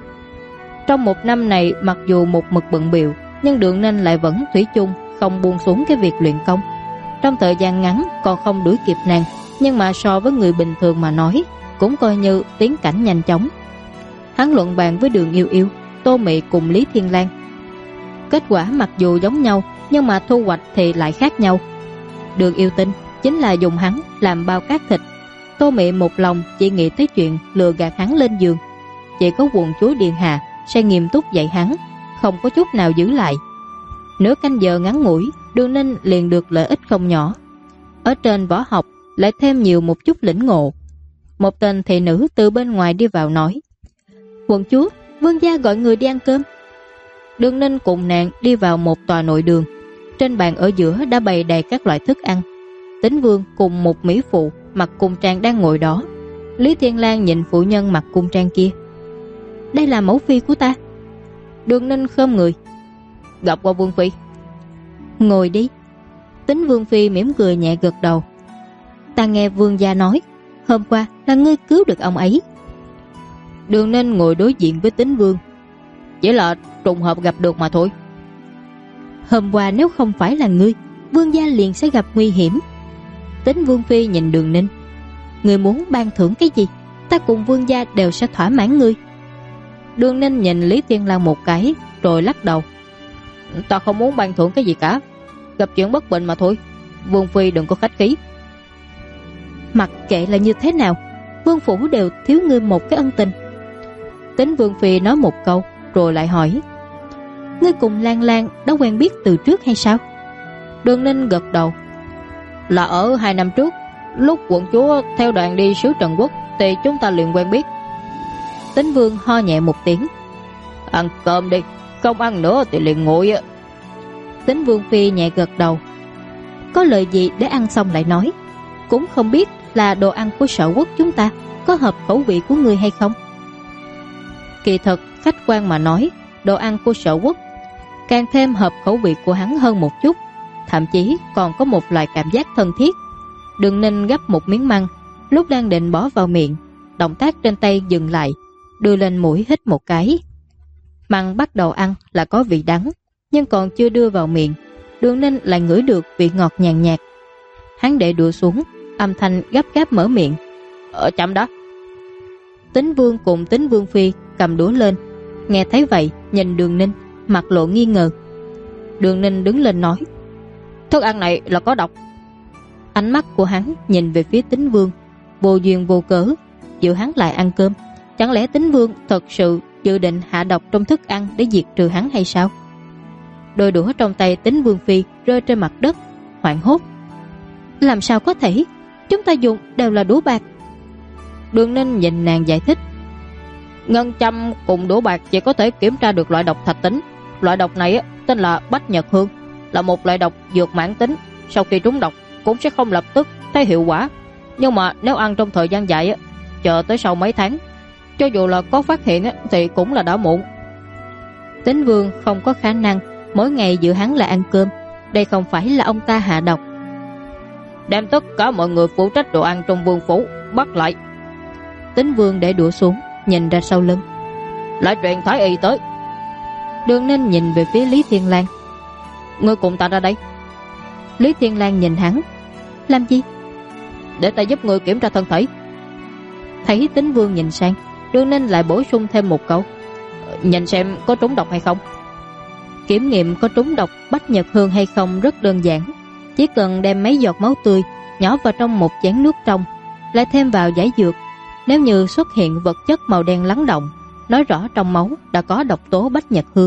Trong một năm này, mặc dù một mực bận bịu, nhưng Đường Ninh lại vẫn thủy chung không buông xuống cái việc luyện công. Trong thời gian ngắn còn không đuổi kịp nàng, nhưng mà so với người bình thường mà nói, cũng coi như tiến cảnh nhanh chóng. Hắn luận bàn với Đường Yêu Yêu, Tô Mị cùng Lý Thiên Lang. Kết quả mặc dù giống nhau, nhưng mà thu hoạch thì lại khác nhau. Đường Yêu Tinh chính là dùng hắn làm bao cát thịt. Tô Mị một lòng chỉ nghĩ tới chuyện lừa gạt hắn lên giường. Chỉ có quận chúa Điện Hạ sẽ nghiêm túc dạy hắn, không có chút nào giữ lại. Nửa canh giờ ngắn ngủi, Đường Ninh liền được lợi ích không nhỏ. Ở trên võ học lại thêm nhiều một chút lĩnh ngộ. Một tên thị nữ từ bên ngoài đi vào nói: "Quận chúa, vương gia gọi người đi ăn cơm." Đường Ninh cùng nàng đi vào một tòa nội đường. Trên bàn ở giữa đã bày đầy các loại thức ăn. Tính Vương cùng một mỹ phụ mặc cung trang đang ngồi đó. Lý Thiên Lang nhìn phụ nhân mặc cung trang kia: "Đây là mẫu phi của ta." Đường Ninh khom người: "Gặp qua vương phi." "Ngồi đi." Tính Vương phi mỉm cười nhẹ gật đầu: "Ta nghe vương gia nói hôm qua là ngươi cứu được ông ấy." Đường Ninh ngồi đối diện với Tính Vương: "Chỉ là trùng hợp gặp được mà thôi." "Hôm qua nếu không phải là ngươi, vương gia liền sẽ gặp nguy hiểm." Tính Vương phi nhìn Đường Ninh: "Ngươi muốn ban thưởng cái gì, ta cùng vương gia đều sẽ thỏa mãn ngươi." Đường Ninh nhìn Lý Thiên Lang một cái rồi lắc đầu: "Ta không muốn ban thưởng cái gì cả, gặp chuyện bất bình mà thôi, vương phi đừng có khách khí." "Mặc kệ là như thế nào, vương phủ đều thiếu ngươi một cái ân tình." Tính Vương phi nói một câu rồi lại hỏi: "Ngươi cùng Lan Lan đã quen biết từ trước hay sao?" Đường Ninh gật đầu: "Là ở 2 năm trước, lúc quận chúa theo đoàn đi sứ Trần Quốc thì chúng ta liền quen biết." Tính Vương ho nhẹ một tiếng: "Ăn cơm đi, không ăn nữa thì liền nguội." Tính Vương phi nhẹ gật đầu: "Có lời gì để ăn xong lại nói, cũng không biết là đồ ăn của Sở Quốc chúng ta có hợp khẩu vị của người hay không." Kỳ thật khách quan mà nói, đồ ăn của Sở Quốc càng thêm hợp khẩu vị của hắn hơn một chút, thậm chí còn có một loại cảm giác thân thiết. Đường Ninh gắp một miếng măng, lúc đang định bỏ vào miệng, động tác trên tay dừng lại, đưa lên mũi hít một cái. Măng bắt đầu ăn là có vị đắng, nhưng còn chưa đưa vào miệng, Đường Ninh lại ngửi được vị ngọt nhàn nhạt. Hắn để đũa xuống, âm thanh gấp gáp mở miệng: "Chậm đó." Tính Vương cùng Tính Vương phi cầm đũa lên, nghe thấy vậy nhìn Đường Ninh, mặt lộ nghi ngờ. Đường Ninh đứng lên nói: "Thức ăn này là có độc." Ánh mắt của hắn nhìn về phía Tính Vương, vô duyên vô cớ dịu hắn lại ăn cơm. Chẳng lẽ Tính Vương thật sự dự định hạ độc trong thức ăn để diệt trừ hắn hay sao? Đôi đũa trong tay Tính Vương phi rơi trên mặt đất, hoảng hốt: "Làm sao có thể, chúng ta dùng đều là đũa bạc." Đường Ninh nhìn nàng giải thích: "Ngân châm cùng đũa bạc chỉ có thể kiểm tra được loại độc thạch tính. Loại độc này tên là Bách Nhật Hương, là một loại độc dược mãn tính. Sau khi trúng độc cũng sẽ không lập tức thấy hiệu quả, nhưng mà nếu ăn trong thời gian dài, chờ tới sau mấy tháng, cho dù là có phát hiện thì cũng là đã muộn." Tính Vương không có khả năng mỗi ngày giữ hắn là ăn cơm, đây không phải là ông ta hạ độc. "Đem tất cả mọi người phụ trách đồ ăn trong vương phủ bắt lại." Tính Vương để đũa xuống, nhìn ra sau lưng: "Lại truyền thái y tới." Đường Ninh nhìn về phía Lý Thiên Lang: "Ngươi cùng ta ra đây." Lý Thiên Lang nhìn hắn: "Làm gì?" "Để ta giúp ngươi kiểm tra thân thể." Thấy Tính Vương nhìn sang, Đường Ninh lại bổ sung thêm một câu: "Nhìn xem có trúng độc hay không." Kiểm nghiệm có trúng độc Bách Nhật Hương hay không rất đơn giản, chỉ cần đem mấy giọt máu tươi nhỏ vào trong một chén nước trong, lại thêm vào giải dược. Nếu như xuất hiện vật chất màu đen lắng động, nói rõ trong máu đã có độc tố Bách Nhật Hương.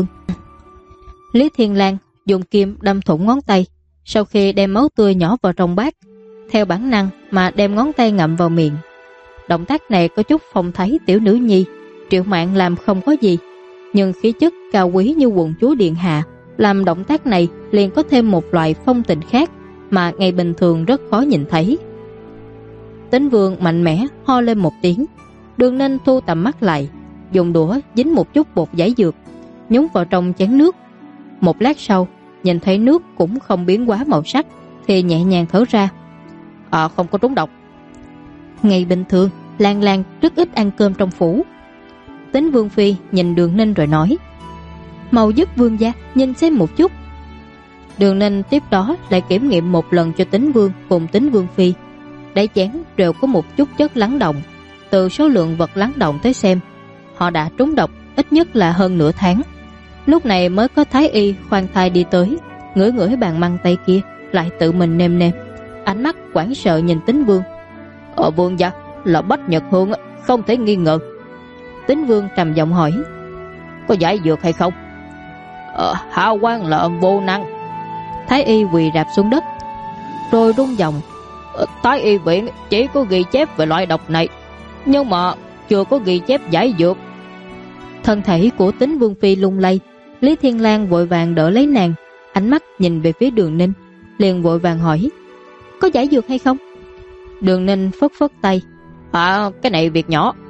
Lý Thiên Lang dùng kim đâm thủng ngón tay, sau khi đem máu tươi nhỏ vào trong bát, theo bản năng mà đem ngón tay ngậm vào miệng. Động tác này có chút phong thái tiểu nữ nhi, Triệu Mạn làm không có gì, nhưng khí chất cao quý như quận chúa điện hạ làm động tác này liền có thêm một loại phong tình khác mà ngày bình thường rất khó nhìn thấy. Tính Vương mạnh mẽ ho lên một tiếng. Đường Ninh thu tầm mắt lại, dùng đũa dính một chút bột giải dược, nhúng vào trong chén nước. Một lát sau, nhìn thấy nước cũng không biến hóa màu sắc thì nhẹ nhàng thở ra: "Không có trúng độc." Ngày bình thường Lan Lan rất ít ăn cơm trong phủ. Tính Vương phi nhìn Đường Ninh rồi nói: mau giúp vương gia nhìn xem một chút. Đường Ninh tiếp đó lại kiểm nghiệm một lần cho Tính Vương cùng Tính Vương phi. Đáy chén đều có một chút chất lắng động. Từ số lượng vật lắng động tới xem, họ đã trúng độc ít nhất là hơn nửa tháng. Lúc này mới có thái y khoan thai đi tới, ngửi ngửi bàn măng tay kia, lại tự mình nêm nêm, ánh mắt hoảng sợ nhìn Tính Vương. Vương gia là Bách Nhật Hương, không thể nghi ngờ. Tính Vương trầm giọng hỏi: có giải dược hay không? Hạ quan là vô năng. Thái y quỳ rạp xuống đất rồi rung giọng: Thái y viện chỉ có ghi chép về loại độc này, nhưng mà chưa có ghi chép giải dược. Thân thể của Tính Vương phi lung lay. Lý Thiên Lang vội vàng đỡ lấy nàng, ánh mắt nhìn về phía Đường Ninh, liền vội vàng hỏi: có giải dược hay không? Đường Ninh phất phất tay: cái này việc nhỏ,